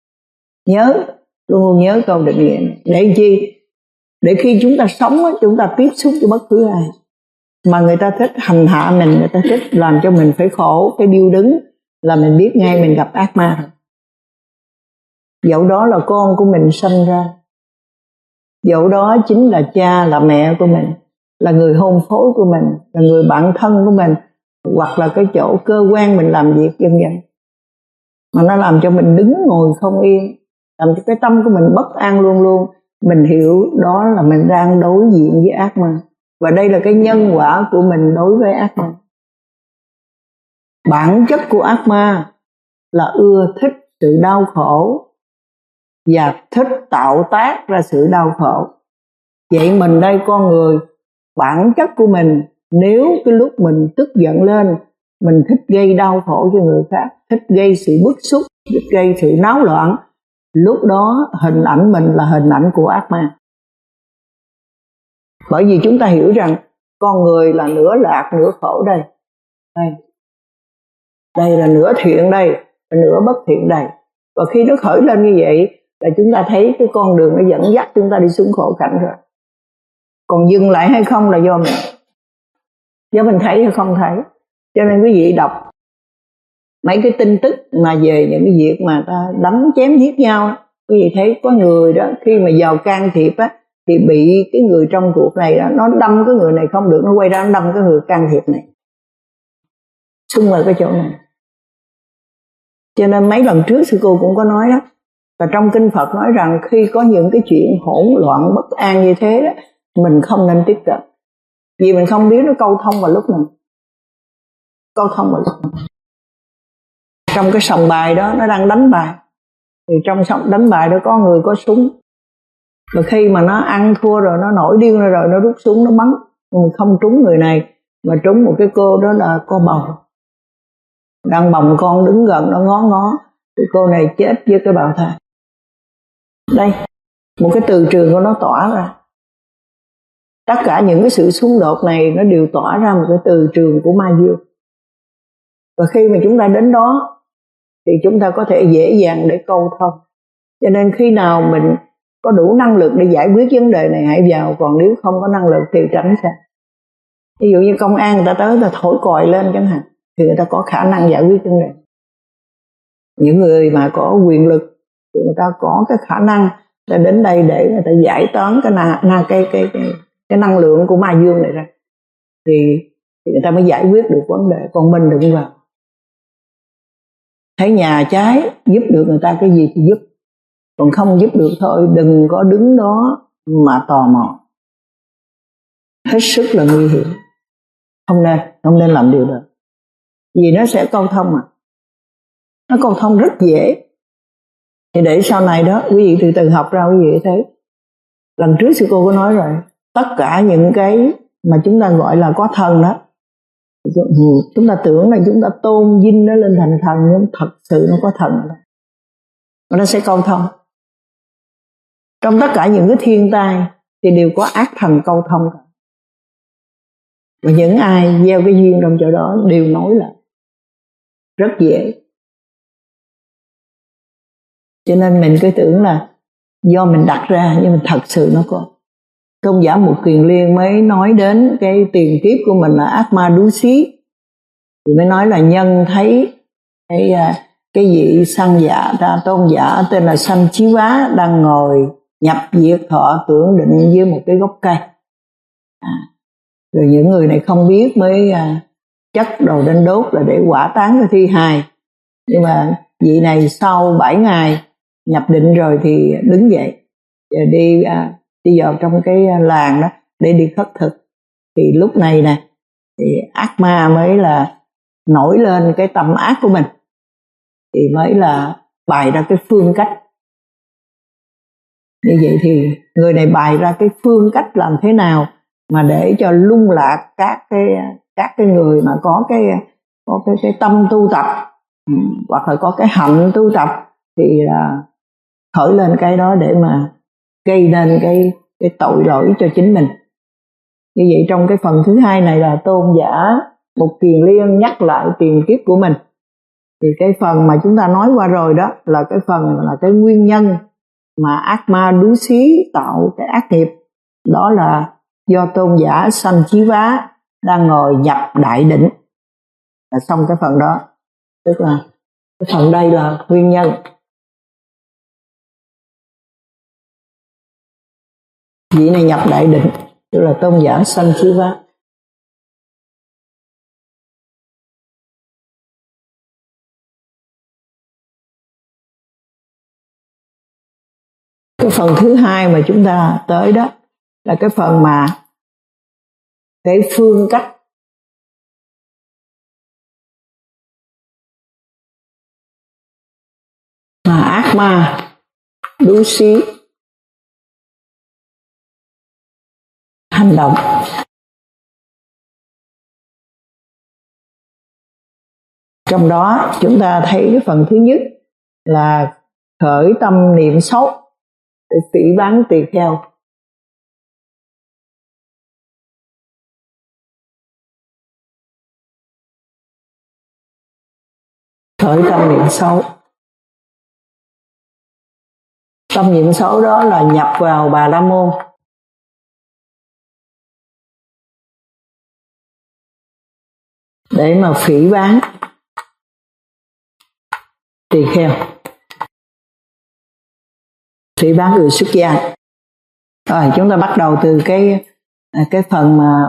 luôn nhớ câu định nghĩa này. Để chi? Để khi chúng ta sống chúng ta tiếp xúc với bất cứ ai mà người ta thích hành hạ mình, người ta thích làm cho mình phải khổ, phải điêu đứng, là mình biết ngay mình gặp ác ma rồi. Dẫu đó là con của mình sanh ra, dẫu đó chính là cha, là mẹ của mình, là người hôn phối của mình, là người bạn thân của mình, hoặc là cái chỗ cơ quan mình làm việc vân vân, mà nó làm cho mình đứng ngồi không yên, làm cho cái tâm của mình bất an luôn luôn. Mình hiểu đó là mình đang đối diện với ác ma, và đây là cái nhân quả của mình đối với ác ma. Bản chất của ác ma là ưa thích sự đau khổ và thích tạo tác ra sự đau khổ. Vậy mình đây, con người, bản chất của mình, nếu cái lúc mình tức giận lên, mình thích gây đau khổ cho người khác, thích gây sự bức xúc, thích gây sự náo loạn, lúc đó hình ảnh mình là hình ảnh của ác ma. Bởi vì chúng ta hiểu rằng con người là nửa lạc nửa khổ đây. Đây là nửa thiện đây, và nửa bất thiện đây. Và khi nó khởi lên như vậy là chúng ta thấy cái con đường nó dẫn dắt chúng ta đi xuống khổ cảnh rồi. Còn dừng lại hay không là do mình thấy hay không thấy. Cho nên quý vị đọc mấy cái tin tức mà về những cái việc mà ta đánh chém giết nhau, quý vị thấy có người đó khi mà vào can thiệp á, thì bị cái người trong cuộc này đó, nó đâm cái người này không được, nó quay ra nó đâm cái người can thiệp này, xung vào cái chỗ này. Cho nên mấy lần trước sư cô cũng có nói đó, và trong kinh Phật nói rằng khi có những cái chuyện hỗn loạn bất an như thế đó, mình không nên tiếp cận, vì mình không biết nó câu thông vào lúc nào. Trong cái sòng bài đó nó đang đánh bài, thì trong sòng đánh bài đó có người có súng, và khi mà nó ăn thua rồi, nó nổi điên rồi, nó rút súng nó bắn, mình không trúng người này mà trúng một cái cô đó là cô bầu đang bồng con đứng gần, nó ngó thì cô này chết với cái bào thai. Đây, một cái từ trường của nó tỏa ra. Tất cả những cái sự xung đột này nó đều tỏa ra một cái từ trường của ma dương. Và khi mà chúng ta đến đó thì chúng ta có thể dễ dàng để câu thông. Cho nên khi nào mình có đủ năng lực để giải quyết vấn đề này hãy vào, còn nếu không có năng lực thì tránh xa. Ví dụ như công an người ta tới, người ta thổi còi lên chẳng hạn, thì người ta có khả năng giải quyết vấn đề. Những người mà có quyền lực thì người ta có cái khả năng ta đến đây để người ta giải toán cái năng lượng của ma dương này ra, thì người ta mới giải quyết được vấn đề. Còn mình đừng vào. Thấy nhà cháy giúp được người ta cái gì thì giúp, còn không giúp được thôi, đừng có đứng đó mà tò mò. Hết sức là nguy hiểm. Không nên làm điều đó. Vì nó sẽ câu thông mà. Nó câu thông rất dễ. Thì để sau này đó quý vị từ từ học ra quý vị thấy. Lần trước sư cô có nói rồi, tất cả những cái mà chúng ta gọi là có thần đó, chúng ta tưởng là chúng ta tôn vinh nó lên thành thần, nhưng thật sự nó có thần đó. Nó sẽ câu thông. Trong tất cả những cái thiên tai thì đều có ác thần câu thông. Và những ai gieo cái duyên trong chỗ đó đều nối lại rất dễ. Cho nên mình cứ tưởng là do mình đặt ra, nhưng mà thật sự nó có. Tôn giả Mục Kiền Liên mới nói đến cái tiền kiếp của mình là ác ma đú xí, thì mới nói là nhân thấy cái vị sanh giả tôn giả tên là Sanh Chí Vá đang ngồi nhập diệt thọ tưởng định dưới một cái gốc cây. Rồi những người này không biết mới chất đồ đến đốt là để hỏa táng cái thi hài. Nhưng mà vị này sau 7 ngày nhập định rồi thì đứng dậy rồi đi vào trong cái làng đó để đi khất thực. Thì lúc này nè thì ác ma mới là nổi lên cái tâm ác của mình, thì mới là bày ra cái phương cách. Như vậy thì người này bày ra cái phương cách làm thế nào mà để cho lung lạc các cái người mà có cái tâm tu tập, hoặc là có cái hạnh tu tập, thì là khởi lên cái đó để mà gây nên cái tội lỗi cho chính mình. Như vậy trong cái phần thứ hai này là tôn giả Mục Kiền Liên nhắc lại tiền kiếp của mình. Thì cái phần mà chúng ta nói qua rồi đó là cái phần là cái nguyên nhân mà ác ma đú xí tạo cái ác nghiệp. Đó là do tôn giả Sanh Chí Vá đang ngồi nhập đại định. Là xong cái phần đó. Tức là cái phần đây là nguyên nhân. Vị này nhập đại định, tức là tôn giả Sanh Chí Vá. Cái phần thứ hai mà chúng ta tới đó là cái phần mà cái phương cách mà ác ma đú xí hành động. Trong đó chúng ta thấy cái phần thứ nhất là khởi tâm niệm xấu để phỉ báng tỳ kheo. Khởi tâm niệm xấu. Tâm niệm xấu đó là nhập vào Bà La Môn. Để mà phỉ báng tỳ kheo, phỉ báng người xuất gia. Rồi chúng ta bắt đầu từ cái phần mà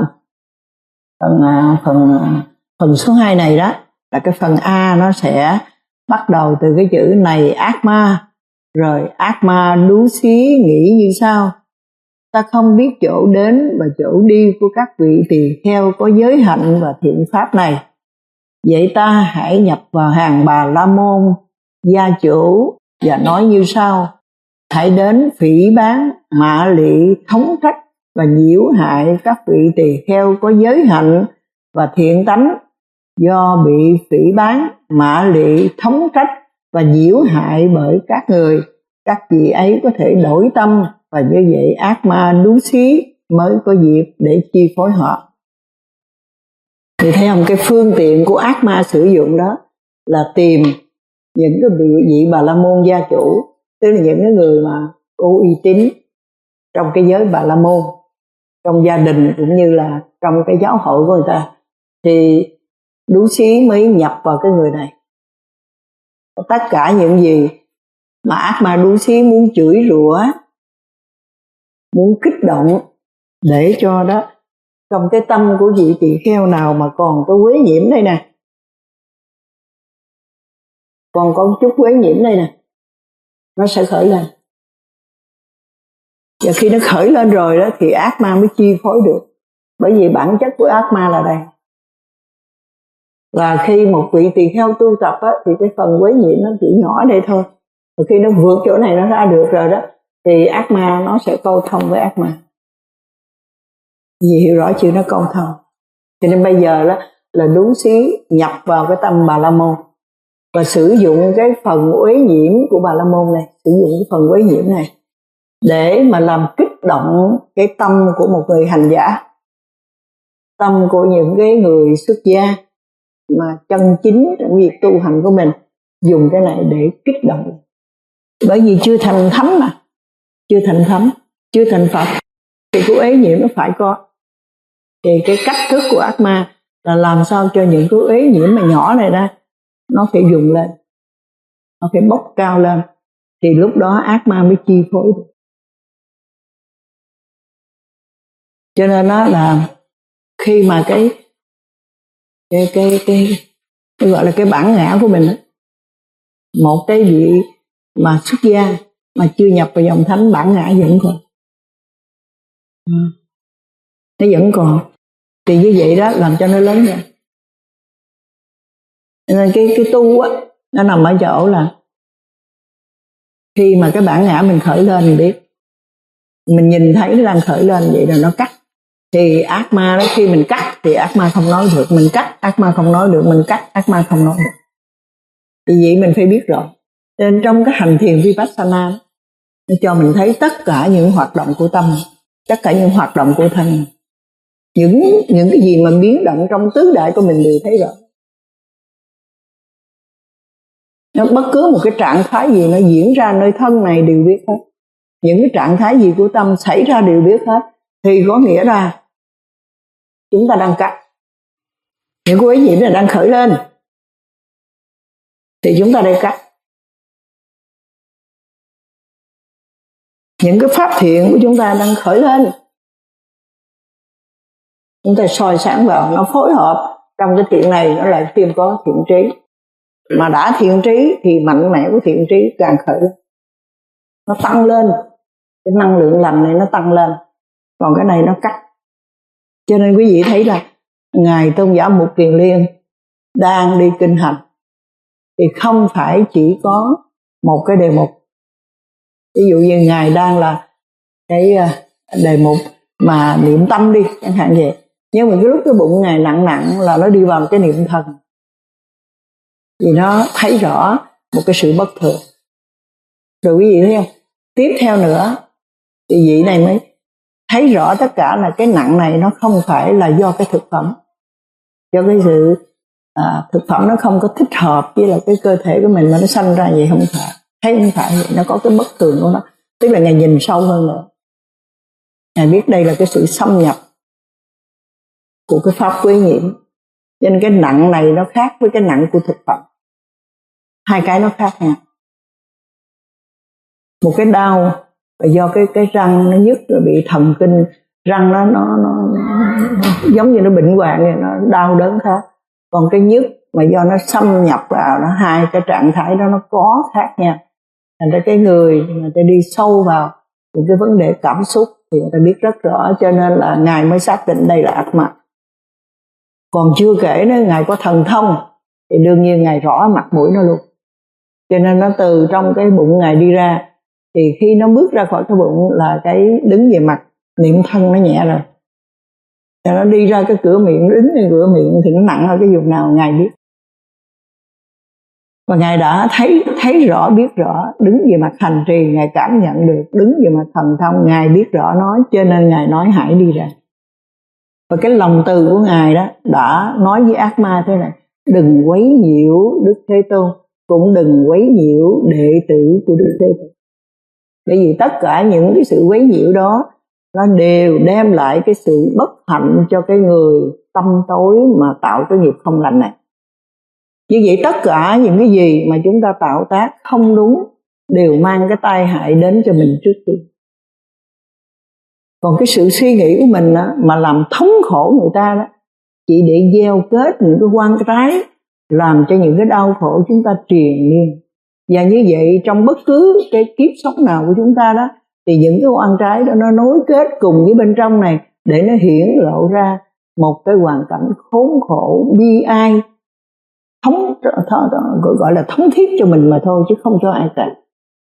phần số 2 này đó, là cái phần A, nó sẽ bắt đầu từ cái chữ này ác ma. Rồi ác ma đú xí nghĩ như sau: ta không biết chỗ đến và chỗ đi của các vị tỳ kheo có giới hạnh và thiện pháp này. Vậy ta hãy nhập vào hàng Bà La Môn gia chủ và nói như sau: hãy đến phỉ báng, mạ lị, thống trách và nhiễu hại các vị tỳ kheo có giới hạnh và thiện tánh. Do bị phỉ báng, mạ lị, thống trách và nhiễu hại bởi các người, các vị ấy có thể đổi tâm, và như vậy ác ma đú xí mới có dịp để chi phối họ. Thì thấy không, cái phương tiện của ác ma sử dụng đó là tìm những cái vị Bà La Môn gia chủ, tức là những cái người mà có uy tín trong cái giới Bà La Môn, trong gia đình cũng như là trong cái giáo hội của người ta, thì đú xí mới nhập vào cái người này. Tất cả những gì mà ác ma đú xí muốn chửi rủa, muốn kích động để cho đó trong cái tâm của vị tỳ kheo nào mà còn có quế nhiễm đây nè, còn có chút quế nhiễm đây nè, nó sẽ khởi lên. Và khi nó khởi lên rồi đó thì ác ma mới chi phối được. Bởi vì bản chất của ác ma là đây. Và khi một vị tỳ kheo tu tập á, thì cái phần quế nhiễm nó chỉ nhỏ đây thôi. Rồi khi nó vượt chỗ này nó ra được rồi đó, thì ác ma nó sẽ câu thông với ác ma. Vì hiểu rõ chưa, nó câu thông. Cho nên bây giờ đó là đú xí nhập vào cái tâm Bà La Môn và sử dụng cái phần uế nhiễm của Bà La Môn này, sử dụng cái phần uế nhiễm này để mà làm kích động cái tâm của một người hành giả, tâm của những cái người xuất gia mà chân chính trong việc tu hành của mình, dùng cái này để kích động. Bởi vì chưa thành thánh mà, chưa thành thánh, chưa thành Phật, thì cái uế nhiễm nó phải có. Thì cái cách thức của ác ma là làm sao cho những cái uế nhiễm mà nhỏ này ra nó phải dùng lên, nó phải bốc cao lên, thì lúc đó ác ma mới chi phối được. Cho nên nó là khi mà cái gọi là cái bản ngã của mình đó, một cái vị mà xuất gia mà chưa nhập vào dòng thánh, bản ngã vẫn còn, nó vẫn còn, thì như vậy đó làm cho nó lớn lên. Nên cái tu á, nó nằm ở chỗ là khi mà cái bản ngã mình khởi lên, mình biết, mình nhìn thấy nó đang khởi lên vậy là nó cắt. Thì ác ma đó, khi mình cắt thì ác ma không nói được, mình cắt ác ma không nói được, mình cắt ác ma không nói được. Vì vậy mình phải biết rõ. Nên trong cái hành thiền Vipassana nó cho mình thấy tất cả những hoạt động của tâm, tất cả những hoạt động của thân, những cái gì mà biến động trong tứ đại của mình đều thấy rõ. Nó bất cứ một cái trạng thái gì nó diễn ra nơi thân này đều biết hết. Những cái trạng thái gì của tâm xảy ra đều biết hết. Thì có nghĩa là chúng ta đang cắt. Những cái uế nhiễm này đang khởi lên thì chúng ta đang cắt. Những cái pháp thiện của chúng ta đang khởi lên, chúng ta soi sáng vào, nó phối hợp trong cái thiện này, nó lại thêm có thiện trí. Mà đã thiện trí thì mạnh mẽ của thiện trí càng khởi lên, nó tăng lên, cái năng lượng lành này nó tăng lên, còn cái này nó cắt. Cho nên quý vị thấy là ngài tôn giả Mục Kiền Liên đang đi kinh hành thì không phải chỉ có một cái đề mục. Ví dụ như ngài đang là cái đề mục mà niệm tâm đi chẳng hạn vậy, nhưng mà cái lúc cái bụng ngài nặng là nó đi vào cái niệm thần, vì nó thấy rõ một cái sự bất thường. Rồi quý vị thấy không, tiếp theo nữa thì vị này mới thấy rõ tất cả là cái nặng này nó không phải là do cái thực phẩm, do cái sự thực phẩm nó không có thích hợp với là cái cơ thể của mình mà nó sanh ra vậy, không phải. Thấy không phải vậy, nó có cái bất thường của nó. Tức là ngài nhìn sâu hơn nữa, ngài biết đây là cái sự xâm nhập của cái pháp quế nhiễm. Cho nên cái nặng này nó khác với cái nặng của thực phẩm, hai cái nó khác nhau. Một cái đau là do cái răng nó nhức rồi bị thần kinh, răng nó giống như nó bệnh hoạn vậy, nó đau đớn khác. Còn cái nhức mà do nó xâm nhập vào, nó hai cái trạng thái đó nó có khác nhau. Thành ra cái người ta đi sâu vào những cái vấn đề cảm xúc thì người ta biết rất rõ, cho nên là ngài mới xác định đây là ác ma. Còn chưa kể nữa, ngài có thần thông thì đương nhiên ngài rõ mặt mũi nó luôn. Cho nên nó từ trong cái bụng ngài đi ra, thì khi nó bước ra khỏi cái bụng là cái đứng về mặt niệm thân nó nhẹ rồi. Cho nó đi ra cái cửa miệng, đứng lên cửa miệng thì nó nặng ở cái vùng nào ngài biết. Và ngài đã thấy rõ, biết rõ, đứng về mặt hành trì ngài cảm nhận được, đứng về mặt thần thông ngài biết rõ nói, cho nên ngài nói hãy đi ra. Và cái lòng từ của ngài đó đã nói với ác ma thế này: đừng quấy nhiễu Đức Thế Tôn, cũng đừng quấy nhiễu đệ tử của Đức Thế Tôn. Bởi vì tất cả những cái sự quấy nhiễu đó nó đều đem lại cái sự bất hạnh cho cái người tâm tối mà tạo cái nghiệp không lành này. Như vậy tất cả những cái gì mà chúng ta tạo tác không đúng đều mang cái tai hại đến cho mình trước tiên. Còn cái sự suy nghĩ của mình đó, mà làm thống khổ người ta đó, chỉ để gieo kết những cái oan trái, làm cho những cái đau khổ chúng ta triền miên. Và như vậy trong bất cứ cái kiếp sống nào của chúng ta đó, thì những cái oan trái đó nó nối kết cùng với bên trong này để nó hiển lộ ra một cái hoàn cảnh khốn khổ, bi ai, gọi là thống thiết cho mình mà thôi, chứ không cho ai cả.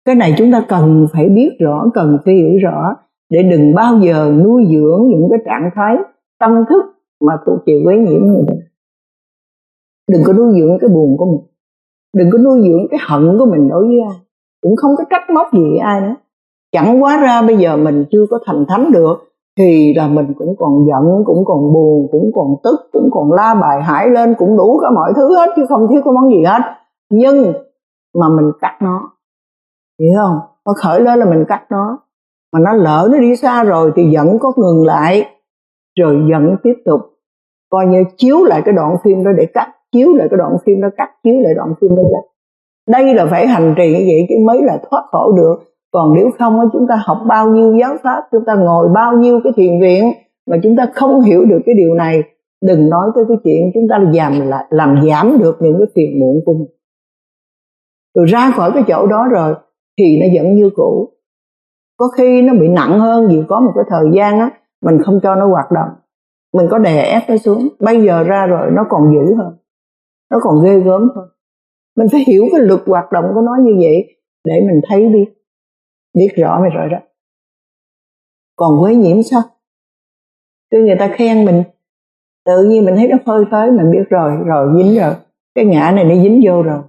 Cái này chúng ta cần phải biết rõ, cần phải hiểu rõ, để đừng bao giờ nuôi dưỡng những cái trạng thái tâm thức mà thuộc về quấy nhiễm như vậy. Đừng có nuôi dưỡng cái buồn của mình, đừng có nuôi dưỡng cái hận của mình đối với ai, cũng không có trách móc gì ai nữa. Chẳng quá ra bây giờ mình chưa có thành thánh được thì là mình cũng còn giận, cũng còn buồn, cũng còn tức, cũng còn la bài hải lên, cũng đủ cả mọi thứ hết chứ không thiếu có món gì hết. Nhưng mà mình cắt nó, hiểu không? Nó khởi lên là mình cắt nó, mà nó lỡ nó đi xa rồi thì giận có ngừng lại, rồi giận tiếp tục, coi như chiếu lại cái đoạn phim đó để cắt, chiếu lại cái đoạn phim đó cắt, chiếu lại đoạn phim đó cắt. Đây là phải hành trì như vậy chứ mới là thoát khổ được. Còn nếu không chúng ta học bao nhiêu giáo pháp, chúng ta ngồi bao nhiêu cái thiền viện mà chúng ta không hiểu được cái điều này, đừng nói tới cái chuyện chúng ta làm giảm được những cái phiền muộn của mình. Rồi ra khỏi cái chỗ đó rồi thì nó vẫn như cũ. Có khi nó bị nặng hơn vì có một cái thời gian á mình không cho nó hoạt động, mình có đè ép nó xuống. Bây giờ ra rồi nó còn dữ hơn, nó còn ghê gớm hơn. Mình phải hiểu cái luật hoạt động của nó như vậy để mình thấy biết rõ rồi đó. Còn quấy nhiễm sao? Cứ người ta khen mình, tự nhiên mình thấy nó phơi phới, mình biết rồi dính rồi, cái ngã này nó dính vô rồi.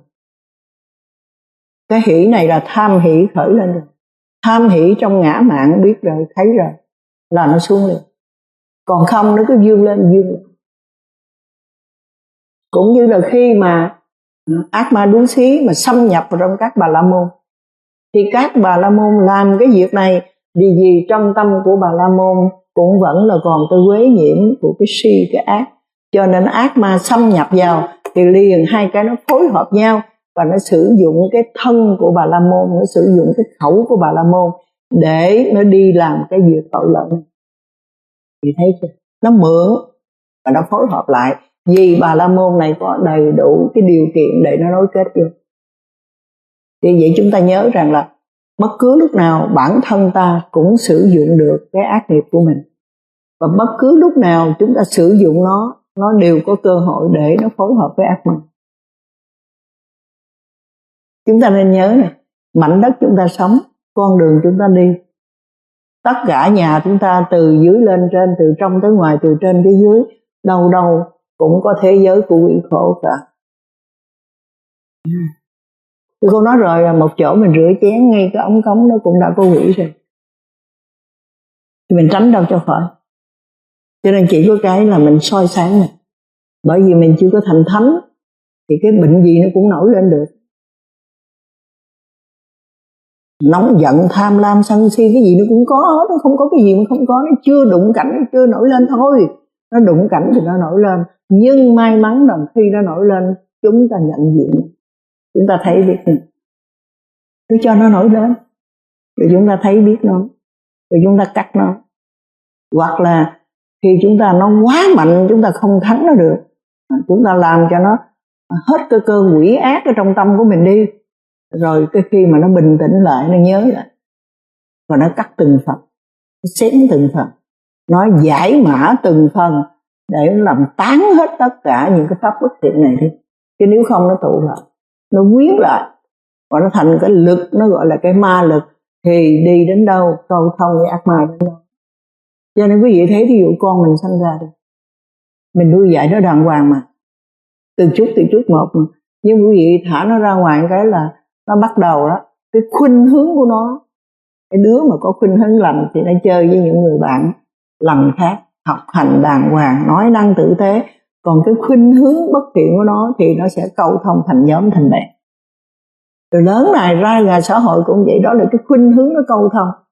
Cái hỷ này là tham hỷ khởi lên rồi, tham hỷ trong ngã mạn biết rồi, thấy rồi là nó xuống liền. Còn không nó cứ dương lên. Cũng như là khi mà ác ma đuối xí mà xâm nhập vào trong các Bà La Môn, thì các Bà La Môn làm cái việc này vì trong tâm của Bà La Môn cũng vẫn là còn cái quế nhiễm của cái si, cái ác. Cho nên ác ma xâm nhập vào thì liền hai cái nó phối hợp nhau, và nó sử dụng cái thân của Bà La Môn, nó sử dụng cái khẩu của Bà La Môn để nó đi làm cái việc tội lỗi này. Thì thấy chưa? Nó mượn và nó phối hợp lại, vì Bà La Môn này có đầy đủ cái điều kiện để nó nối kết vô. Vì vậy chúng ta nhớ rằng là bất cứ lúc nào bản thân ta cũng sử dụng được cái ác nghiệp của mình, và bất cứ lúc nào chúng ta sử dụng nó đều có cơ hội để nó phối hợp với ác mình. Chúng ta nên nhớ này, mảnh đất chúng ta sống, con đường chúng ta đi, tất cả nhà chúng ta từ dưới lên trên, từ trong tới ngoài, từ trên tới dưới, đâu đâu cũng có thế giới của quỷ khổ cả. Cô nói rồi, một chỗ mình rửa chén ngay cái ống cống đó cũng đã có quỷ rồi, thì mình tránh đâu cho khỏi. Cho nên chỉ có cái là mình soi sáng mình, bởi vì mình chưa có thành thánh thì cái bệnh gì nó cũng nổi lên được. Nóng giận, tham lam, sân si, cái gì nó cũng có hết, nó không có cái gì mà không có. Nó chưa đụng cảnh, nó chưa nổi lên thôi. Nó đụng cảnh thì nó nổi lên. Nhưng may mắn rằng khi nó nổi lên, chúng ta nhận diện, chúng ta thấy biết mình, cứ cho nó nổi lên, rồi chúng ta thấy biết nó, rồi chúng ta cắt nó. Hoặc là khi chúng ta nó quá mạnh, chúng ta không thắng nó được, chúng ta làm cho nó hết cái cơn quỷ ác ở trong tâm của mình đi, rồi cái khi mà nó bình tĩnh lại, nó nhớ lại, và nó cắt từng phần, nó xén từng phần, nó giải mã từng phần để nó làm tán hết tất cả những cái pháp bất thiện này đi. Chứ nếu không nó tụ lại, nó quyến lại, và nó thành cái lực, nó gọi là cái ma lực, thì đi đến đâu câu thông với ác ma đến đâu. Cho nên quý vị thấy ví dụ con mình sanh ra đi, mình nuôi dạy nó đàng hoàng mà, từ chút một mà. Nhưng quý vị thả nó ra ngoài cái là nó bắt đầu đó, cái khuynh hướng của nó, cái đứa mà có khuynh hướng lành thì nó chơi với những người bạn lành khác, học hành đàng hoàng, nói năng tử tế. Còn cái khuynh hướng bất thiện của nó thì nó sẽ câu thông thành nhóm, thành bè. Rồi lớn này ra ngoài xã hội cũng vậy, đó là cái khuynh hướng nó câu thông.